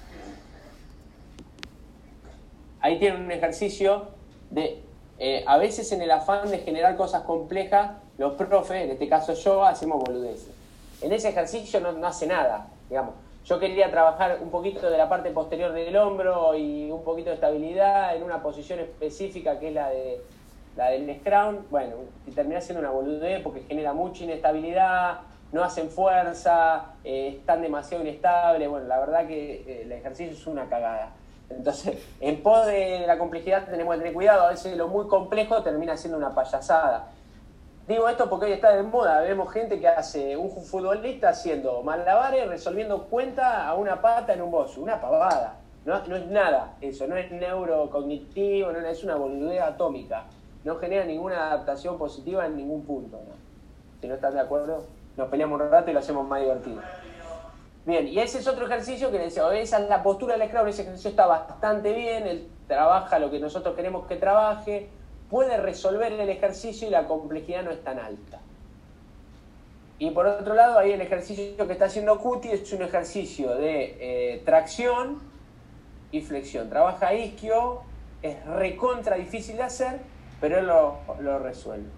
Ahí tienen un ejercicio de, a veces en el afán de generar cosas complejas, los profes, en este caso yo, hacemos boludeces. En ese ejercicio no hace nada, digamos. Yo quería trabajar un poquito de la parte posterior del hombro y un poquito de estabilidad en una posición específica que es la del scrum. Bueno, y terminé haciendo una boludez porque genera mucha inestabilidad, no hacen fuerza, están demasiado inestables. Bueno, la verdad que el ejercicio es una cagada. Entonces, en pos de la complejidad tenemos que tener cuidado. A veces lo muy complejo termina siendo una payasada. Digo esto porque hoy está de moda. Vemos gente que hace un futbolista haciendo malabares, resolviendo cuenta a una pata en un boxeo. Una pavada. No es nada eso. No es neurocognitivo, no es una boludez atómica. No genera ninguna adaptación positiva en ningún punto, ¿no? Si no están de acuerdo, nos peleamos un rato y lo hacemos más divertido. Bien, y ese es otro ejercicio que les decía, esa es la postura del scrum, ese ejercicio está bastante bien, él trabaja lo que nosotros queremos que trabaje, puede resolver el ejercicio y la complejidad no es tan alta. Y por otro lado, ahí el ejercicio que está haciendo Cuti es un ejercicio de tracción y flexión. Trabaja isquio, es recontra difícil de hacer, pero él lo resuelve.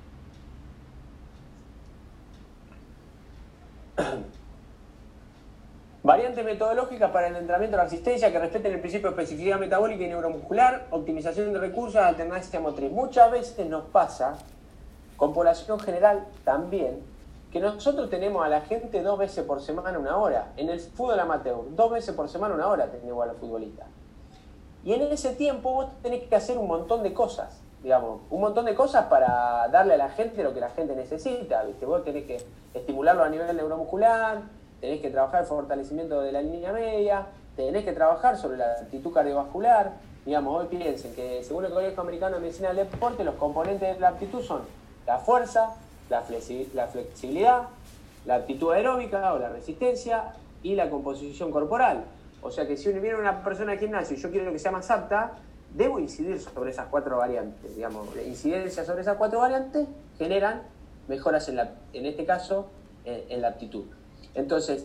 Variantes metodológicas para el entrenamiento de la resistencia que respeten el principio de especificidad metabólica y neuromuscular, optimización de recursos, alternancia motriz. Muchas veces nos pasa, con población general también, que nosotros tenemos a la gente 2 veces por semana 1 hora. En el fútbol amateur, 2 veces por semana 1 hora tenemos a los futbolistas. Y en ese tiempo vos tenés que hacer un montón de cosas, digamos, un montón de cosas para darle a la gente lo que la gente necesita, ¿viste? Vos tenés que estimularlo a nivel neuromuscular, tenés que trabajar el fortalecimiento de la línea media, tenés que trabajar sobre la actitud cardiovascular, Digamos, hoy piensen que según el Colegio Americano de Medicina del Deporte, los componentes de la aptitud son la fuerza, la flexibilidad, la aptitud aeróbica o la resistencia y la composición corporal. O sea que si viene una persona al gimnasio y yo quiero que sea más apta, debo incidir sobre esas 4 variantes. Digamos, la incidencia sobre esas 4 variantes generan mejoras en este caso, en la aptitud. Entonces,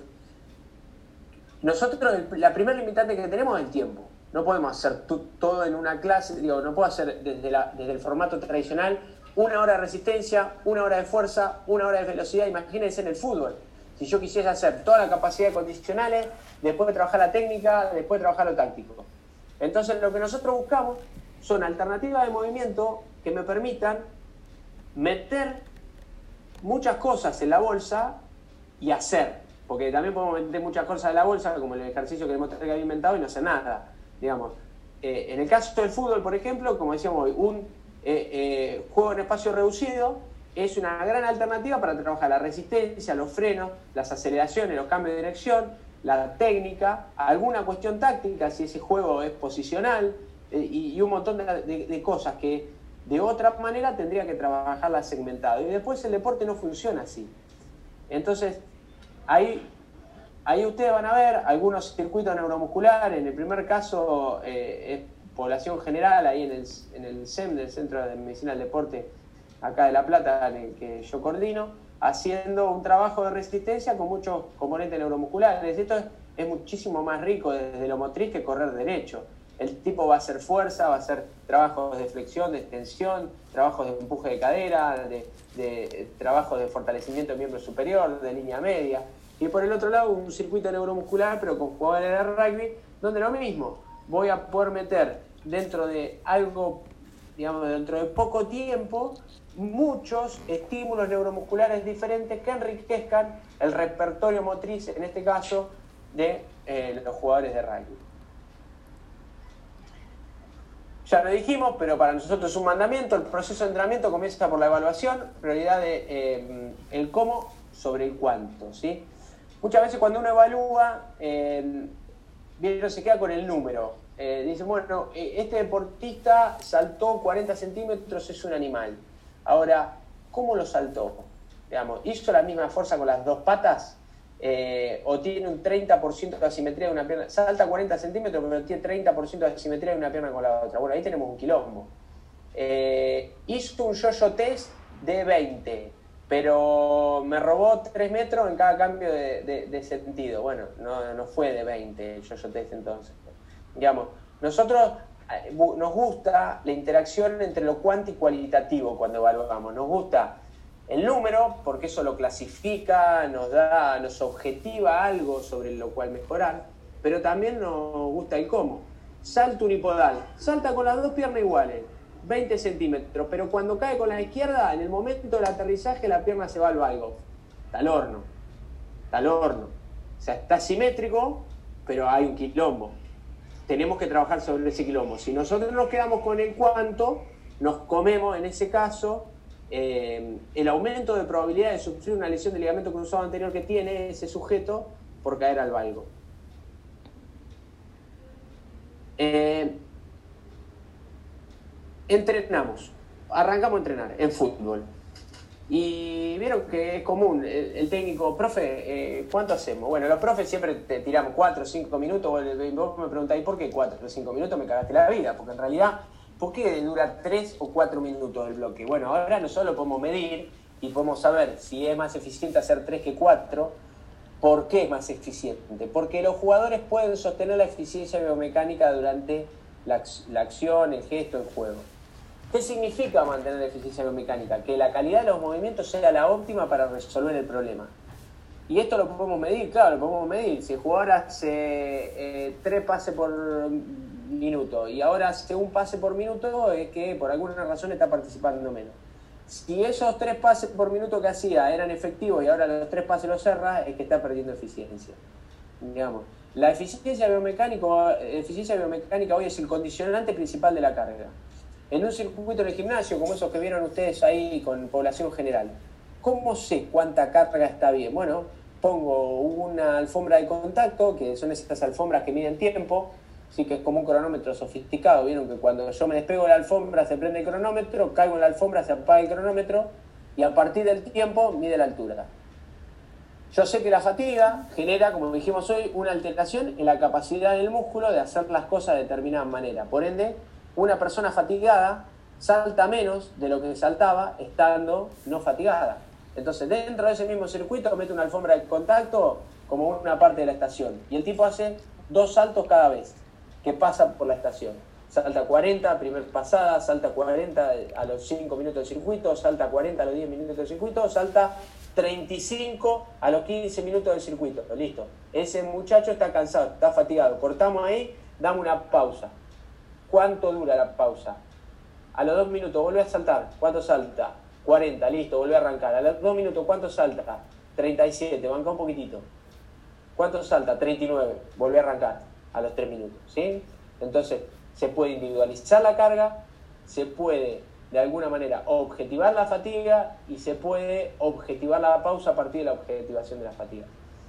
nosotros la primera limitante que tenemos es el tiempo. No podemos hacer todo en una clase, no puedo hacer desde el formato tradicional 1 hora de resistencia, 1 hora de fuerza, 1 hora de velocidad. Imagínense en el fútbol. Si yo quisiera hacer toda la capacidad de condicionales, después de trabajar la técnica, después de trabajar lo táctico. Entonces lo que nosotros buscamos son alternativas de movimiento que me permitan meter muchas cosas en la bolsa y hacer. Porque también podemos meter muchas cosas en la bolsa, como el ejercicio que demostré que había inventado, y no hacer nada. Digamos, en el caso del fútbol, por ejemplo, como decíamos hoy, un juego en espacio reducido es una gran alternativa para trabajar la resistencia, los frenos, las aceleraciones, los cambios de dirección, la técnica, alguna cuestión táctica, si ese juego es posicional, y un montón de cosas que de otra manera tendría que trabajarla segmentado. Y después el deporte no funciona así. Entonces, ahí ustedes van a ver algunos circuitos neuromusculares. En el primer caso es población general, ahí en el CEM, del Centro de Medicina del Deporte, acá de La Plata, en el que yo coordino, haciendo un trabajo de resistencia con muchos componentes neuromusculares. Esto es muchísimo más rico desde lo motriz que correr derecho. El tipo va a hacer fuerza, va a hacer trabajos de flexión, de extensión, trabajos de empuje de cadera, de trabajos de fortalecimiento del miembro superior, de línea media. Y por el otro lado, un circuito neuromuscular, pero con jugadores de rugby, donde lo mismo, voy a poder meter dentro de algo, digamos, dentro de poco tiempo, muchos estímulos neuromusculares diferentes que enriquezcan el repertorio motriz, en este caso, de los jugadores de rugby. Ya lo dijimos, pero para nosotros es un mandamiento. El proceso de entrenamiento comienza por la evaluación, prioridad de el cómo sobre el cuánto, ¿sí? Muchas veces cuando uno evalúa, bien se queda con el número. Dice, bueno, este deportista saltó 40 centímetros, es un animal. Ahora, ¿cómo lo saltó? Digamos, ¿hizo la misma fuerza con las 2 patas? ¿O tiene un 30% de asimetría de una pierna? Salta 40 centímetros, pero tiene 30% de asimetría de una pierna con la otra. Bueno, ahí tenemos un quilombo. Hizo un yo-yo test de 20, pero me robó 3 metros en cada cambio de sentido. Bueno, no fue de 20 el yo-yo test entonces. Digamos, nosotros nos gusta la interacción entre lo cuanti y cualitativo cuando evaluamos. Nos gusta el número, porque eso lo clasifica, nos objetiva algo sobre lo cual mejorar, pero también nos gusta el cómo. Salto unipodal, salta con las 2 piernas iguales, 20 centímetros, pero cuando cae con la izquierda, en el momento del aterrizaje la pierna se va al valgo. Está al horno. O sea, está simétrico, pero hay un quilombo. Tenemos que trabajar sobre ese quilombo. Si nosotros nos quedamos con el cuánto, nos comemos, en ese caso, el aumento de probabilidad de sufrir una lesión del ligamento cruzado anterior que tiene ese sujeto por caer al valgo. Entrenamos, arrancamos a entrenar en fútbol. Y vieron que es común, el técnico, profe, ¿cuánto hacemos? Bueno, los profes siempre te tiramos 4 o 5 minutos, vos me preguntáis, ¿por qué 4 o 5 minutos? Me cagaste la vida, porque en realidad, ¿por qué dura 3 o 4 minutos el bloque? Bueno, ahora nosotros lo podemos medir y podemos saber si es más eficiente hacer 3 que 4. ¿Por qué es más eficiente? Porque los jugadores pueden sostener la eficiencia biomecánica durante la acción, el gesto, el juego. ¿Qué significa mantener la eficiencia biomecánica? Que la calidad de los movimientos sea la óptima para resolver el problema. Y esto lo podemos medir, claro, lo podemos medir. Si el jugador hace 3 pases por minuto y ahora hace 1 pase por minuto, es que por alguna razón está participando menos. Si esos 3 pases por minuto que hacía eran efectivos y ahora los 3 pases los cerra, es que está perdiendo eficiencia. Digamos, la eficiencia biomecánica hoy es el condicionante principal de la carga. En un circuito en el gimnasio, como esos que vieron ustedes ahí con población general, ¿cómo sé cuánta carga está bien? Bueno, pongo una alfombra de contacto, que son esas alfombras que miden tiempo, ¿sí? Que es como un cronómetro sofisticado. Vieron que cuando yo me despego de la alfombra se prende el cronómetro, caigo en la alfombra, se apaga el cronómetro y a partir del tiempo mide la altura. Yo sé que la fatiga genera, como dijimos hoy, una alteración en la capacidad del músculo de hacer las cosas de determinada manera. Por ende, una persona fatigada salta menos de lo que saltaba estando no fatigada. Entonces, dentro de ese mismo circuito mete una alfombra de contacto como una parte de la estación. Y el tipo hace 2 saltos cada vez que pasa por la estación. Salta 40, primer pasada, salta 40 a los 5 minutos del circuito, salta 40 a los 10 minutos del circuito, salta 35 a los 15 minutos del circuito. Listo. Ese muchacho está cansado, está fatigado. Cortamos ahí, damos una pausa. ¿Cuánto dura la pausa? A los 2 minutos vuelve a saltar. ¿Cuánto salta? 40, listo, vuelve a arrancar. A los 2 minutos, ¿cuánto salta? 37, banca un poquitito. ¿Cuánto salta? 39, vuelve a arrancar a los 3 minutos. ¿Sí? Entonces, se puede individualizar la carga, se puede de alguna manera objetivar la fatiga y se puede objetivar la pausa a partir de la objetivación de la fatiga.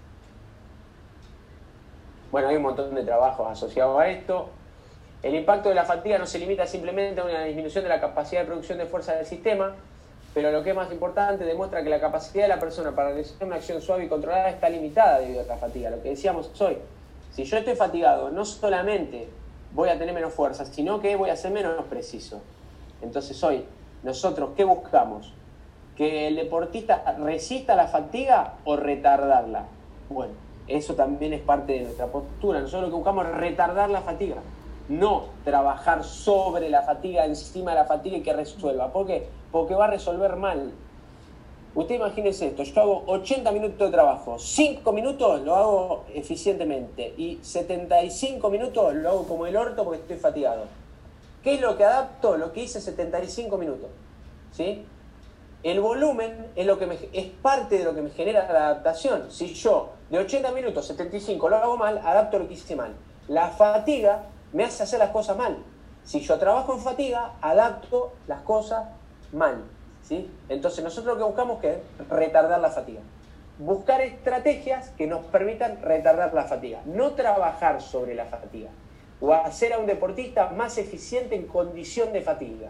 Bueno, hay un montón de trabajos asociados a esto. El impacto de la fatiga no se limita simplemente a una disminución de la capacidad de producción de fuerza del sistema, pero lo que es más importante, demuestra que la capacidad de la persona para realizar una acción suave y controlada está limitada debido a la fatiga. Lo que decíamos hoy, si yo estoy fatigado, no solamente voy a tener menos fuerza, sino que voy a ser menos preciso. Entonces hoy, nosotros, ¿qué buscamos? ¿Que el deportista resista la fatiga o retardarla? Bueno, eso también es parte de nuestra postura. Nosotros lo que buscamos es retardar la fatiga, no trabajar sobre la fatiga, encima de la fatiga y que resuelva. ¿Por qué? Porque va a resolver mal. Usted imagínese esto, yo hago 80 minutos de trabajo, 5 minutos lo hago eficientemente y 75 minutos lo hago como el orto porque estoy fatigado. ¿Qué es lo que adapto? Lo que hice 75 minutos. ¿Sí? El volumen es, es parte de lo que me genera la adaptación. Si yo de 80 minutos, 75 lo hago mal, adapto lo que hice mal. La fatiga me hace hacer las cosas mal. Si yo trabajo en fatiga, adapto las cosas mal. ¿Sí? Entonces nosotros lo que buscamos es retardar la fatiga. Buscar estrategias que nos permitan retardar la fatiga. No trabajar sobre la fatiga. O hacer a un deportista más eficiente en condición de fatiga.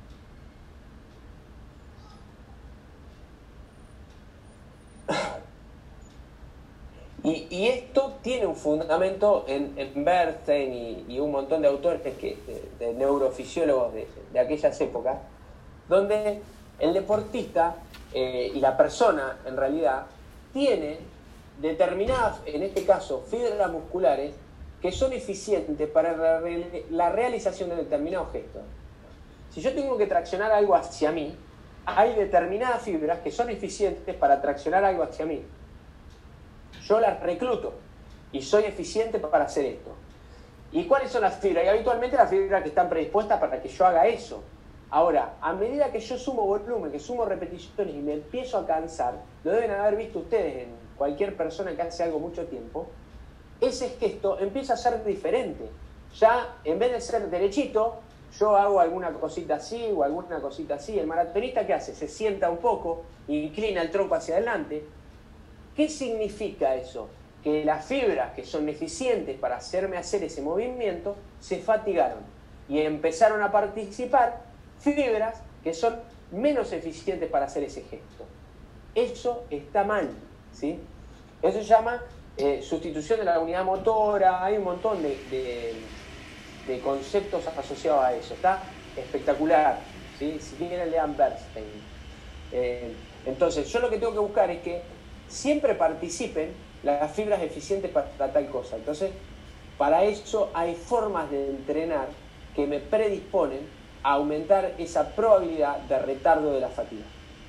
Y esto tiene un fundamento en Bernstein y un montón de autores de neurofisiólogos de aquellas épocas, donde el deportista y la persona, en realidad, tiene determinadas, en este caso, fibras musculares que son eficientes para la realización de determinados gestos. Si yo tengo que traccionar algo hacia mí, hay determinadas fibras que son eficientes para traccionar algo hacia mí. Yo las recluto y soy eficiente para hacer esto. ¿Y cuáles son las fibras? Y habitualmente las fibras que están predispuestas para que yo haga eso. Ahora, a medida que yo sumo volumen, que sumo repeticiones y me empiezo a cansar, lo deben haber visto ustedes en cualquier persona que hace algo mucho tiempo, ese gesto empieza a ser diferente. Ya, en vez de ser derechito, yo hago alguna cosita así o alguna cosita así. El maratonista, ¿qué hace? Se sienta un poco, inclina el tronco hacia adelante. ¿Qué significa eso? Que las fibras que son eficientes para hacerme hacer ese movimiento se fatigaron y empezaron a participar fibras que son menos eficientes para hacer ese gesto. Eso está mal, ¿sí? Eso se llama sustitución de la unidad motora. Hay un montón de conceptos asociados a eso. Está espectacular, ¿sí? Si quieren lean Bernstein. Entonces, yo lo que tengo que buscar es que siempre participen las fibras eficientes para tal cosa. Entonces, para eso hay formas de entrenar que me predisponen a aumentar esa probabilidad de retardo de la fatiga.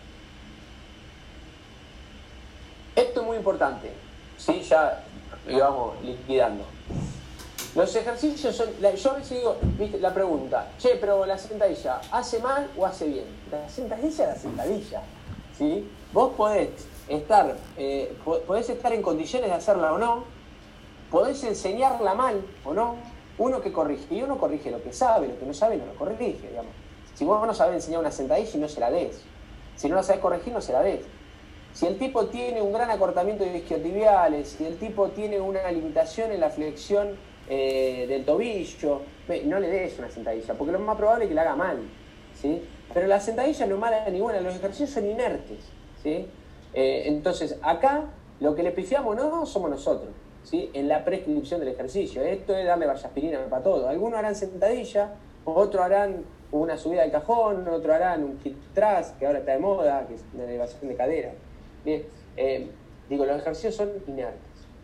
Esto es muy importante, ¿sí? Ya lo vamos liquidando. Los ejercicios son... Yo a veces digo, ¿viste? La pregunta, che, pero la sentadilla, ¿hace mal o hace bien? La sentadilla es la sentadilla, ¿sí? Vos podés estar en condiciones de hacerla o no, podés enseñarla mal o no. Uno que corrige, y uno corrige lo que sabe, lo que no sabe no lo corrige, digamos. Si vos no sabés enseñar una sentadilla y no se la des, si no la sabés corregir, no se la des. Si el tipo tiene un gran acortamiento de isquiotibiales, si el tipo tiene una limitación en la flexión del tobillo. No le des una sentadilla, porque lo más probable es que la haga mal, ¿sí? Pero la sentadilla no es mala ni buena, los ejercicios son inertes, ¿sí? Entonces, acá lo que le pifiamos no somos nosotros, ¿sí? En la prescripción del ejercicio. Esto es darle vallaspirina para todo. Algunos harán sentadilla, otros harán una subida del cajón, otros harán un hip thrust, que ahora está de moda, que es una elevación de cadera. Bien, digo, los ejercicios son inertes.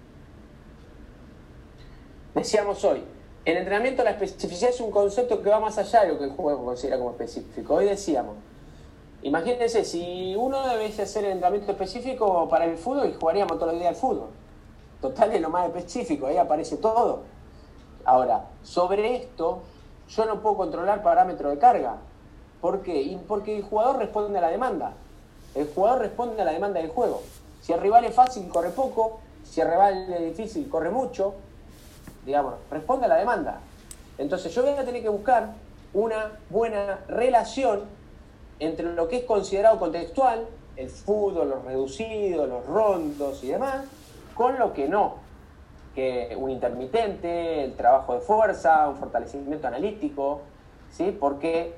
Decíamos hoy, en entrenamiento la especificidad es un concepto que va más allá de lo que el juego considera como específico. Hoy decíamos, imagínense, si uno debiese hacer el entrenamiento específico para el fútbol, jugaríamos todos los días al fútbol. Total es lo más específico, ahí aparece todo. Ahora, sobre esto, yo no puedo controlar parámetros de carga. ¿Por qué? Y porque el jugador responde a la demanda. El jugador responde a la demanda del juego. Si el rival es fácil, corre poco. Si el rival es difícil, corre mucho. Digamos, responde a la demanda. Entonces yo voy a tener que buscar una buena relación entre lo que es considerado contextual, el fútbol, los reducidos, los rondos y demás, con lo que no. Que un intermitente, el trabajo de fuerza, un fortalecimiento analítico, ¿sí? Porque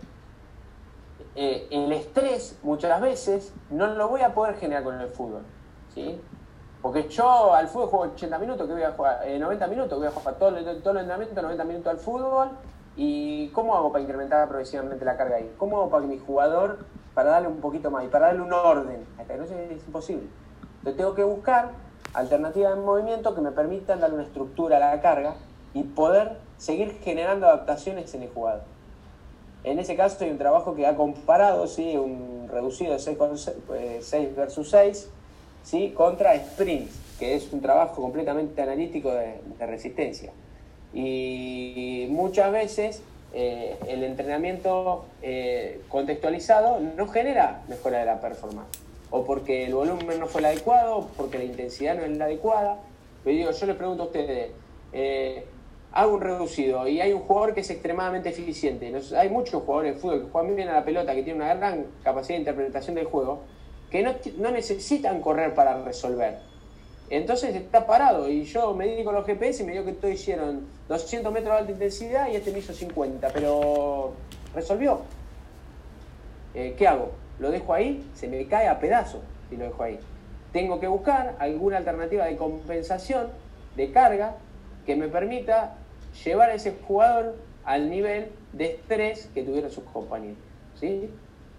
el estrés muchas veces no lo voy a poder generar con el fútbol, ¿sí? Porque yo al fútbol juego 80 minutos, que voy a jugar 90 minutos, voy a jugar todo el entrenamiento, 90 minutos al fútbol. ¿Y cómo hago para incrementar progresivamente la carga ahí? ¿Cómo hago para que mi jugador, para darle un poquito más y para darle un orden? Hasta que no sea, es imposible. Entonces tengo que buscar alternativas de movimiento que me permitan darle una estructura a la carga y poder seguir generando adaptaciones en el jugador. En ese caso hay un trabajo que ha comparado, ¿sí? Un reducido de 6 versus 6, ¿sí? Contra sprints, que es un trabajo completamente analítico de resistencia. Y muchas veces el entrenamiento contextualizado no genera mejora de la performance, o porque el volumen no fue el adecuado, o porque la intensidad no es la adecuada. Pero digo, yo les pregunto a ustedes, hago un reducido y hay un jugador que es extremadamente eficiente. Hay muchos jugadores de fútbol que juegan muy bien a la pelota, que tienen una gran capacidad de interpretación del juego, que no necesitan correr para resolver. Entonces está parado y yo me di con los GPS y me dio que todos hicieron 200 metros de alta intensidad y este me hizo 50, pero resolvió. ¿Qué hago? ¿Lo dejo ahí? Se me cae a pedazos si lo dejo ahí. Tengo que buscar alguna alternativa de compensación de carga que me permita llevar a ese jugador al nivel de estrés que tuvieron sus compañeros, ¿sí?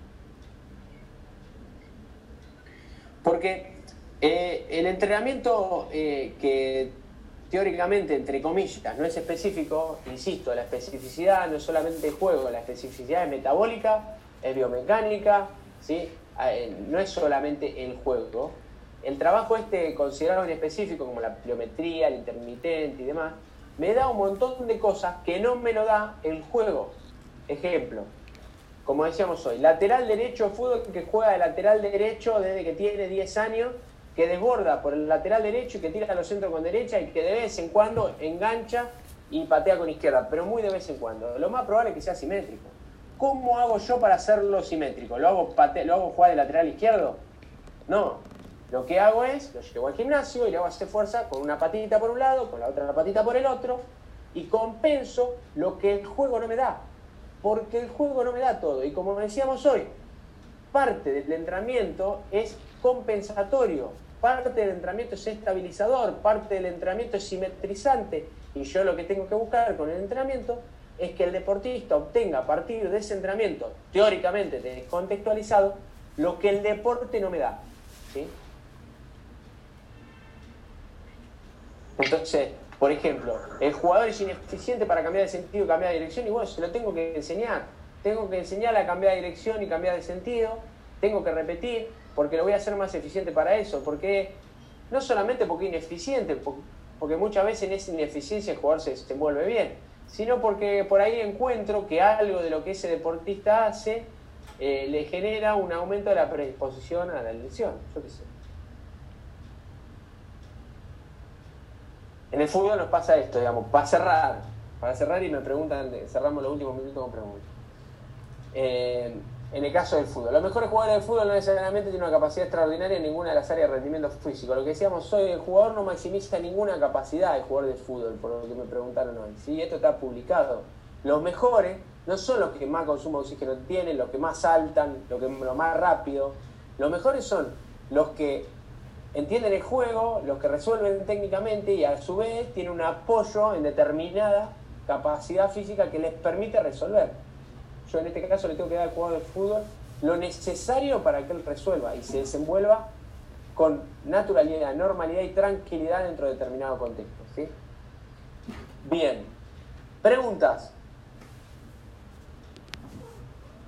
Porque el entrenamiento que teóricamente, entre comillas, no es específico, insisto, la especificidad no es solamente el juego, la especificidad es metabólica, es biomecánica, ¿sí? No es solamente el juego. El trabajo considerado en específico, como la pliometría, el intermitente y demás, me da un montón de cosas que no me lo da el juego. Ejemplo, como decíamos hoy, lateral derecho de fútbol que juega de lateral derecho desde que tiene 10 años, que desborda por el lateral derecho y que tira a los centros con derecha y que de vez en cuando engancha y patea con izquierda, pero muy de vez en cuando. Lo más probable es que sea simétrico. ¿Cómo hago yo para hacerlo simétrico? ¿Lo hago jugar de lateral izquierdo? No. Lo que hago es, lo llevo al gimnasio y le hago hacer fuerza con una patita por un lado, con la otra patita por el otro, y compenso lo que el juego no me da. Porque el juego no me da todo. Y como decíamos hoy, parte del entrenamiento es compensatorio, parte del entrenamiento es estabilizador, parte del entrenamiento es simetrizante. Y yo lo que tengo que buscar con el entrenamiento es que el deportista obtenga a partir de ese entrenamiento, teóricamente descontextualizado, lo que el deporte no me da, ¿sí? Entonces, por ejemplo, el jugador es ineficiente para cambiar de sentido y cambiar de dirección, y bueno, se lo tengo que enseñar. Tengo que enseñarle a cambiar de dirección y cambiar de sentido, tengo que repetir, porque lo voy a hacer más eficiente para eso, porque no solamente porque es ineficiente, porque muchas veces en esa ineficiencia el jugador se desenvuelve bien, sino porque por ahí encuentro que algo de lo que ese deportista hace le genera un aumento de la predisposición a la lesión, yo qué sé. En el fútbol nos pasa esto, digamos, para cerrar y me preguntan, cerramos los últimos minutos con preguntas. en el caso del fútbol. Los mejores jugadores del fútbol no necesariamente tienen una capacidad extraordinaria en ninguna de las áreas de rendimiento físico. Lo que decíamos hoy, el jugador no maximiza ninguna capacidad de jugador de fútbol, por lo que me preguntaron hoy. ¿Sí? Esto está publicado. Los mejores no son los que más consumo de oxígeno tienen, los que más saltan, lo más rápido. Los mejores son los que entienden el juego, los que resuelven técnicamente y a su vez tienen un apoyo en determinada capacidad física que les permite resolver. Yo en este caso le tengo que dar al jugador de fútbol lo necesario para que él resuelva y se desenvuelva con naturalidad, normalidad y tranquilidad dentro de determinado contexto, ¿sí? Bien. Preguntas.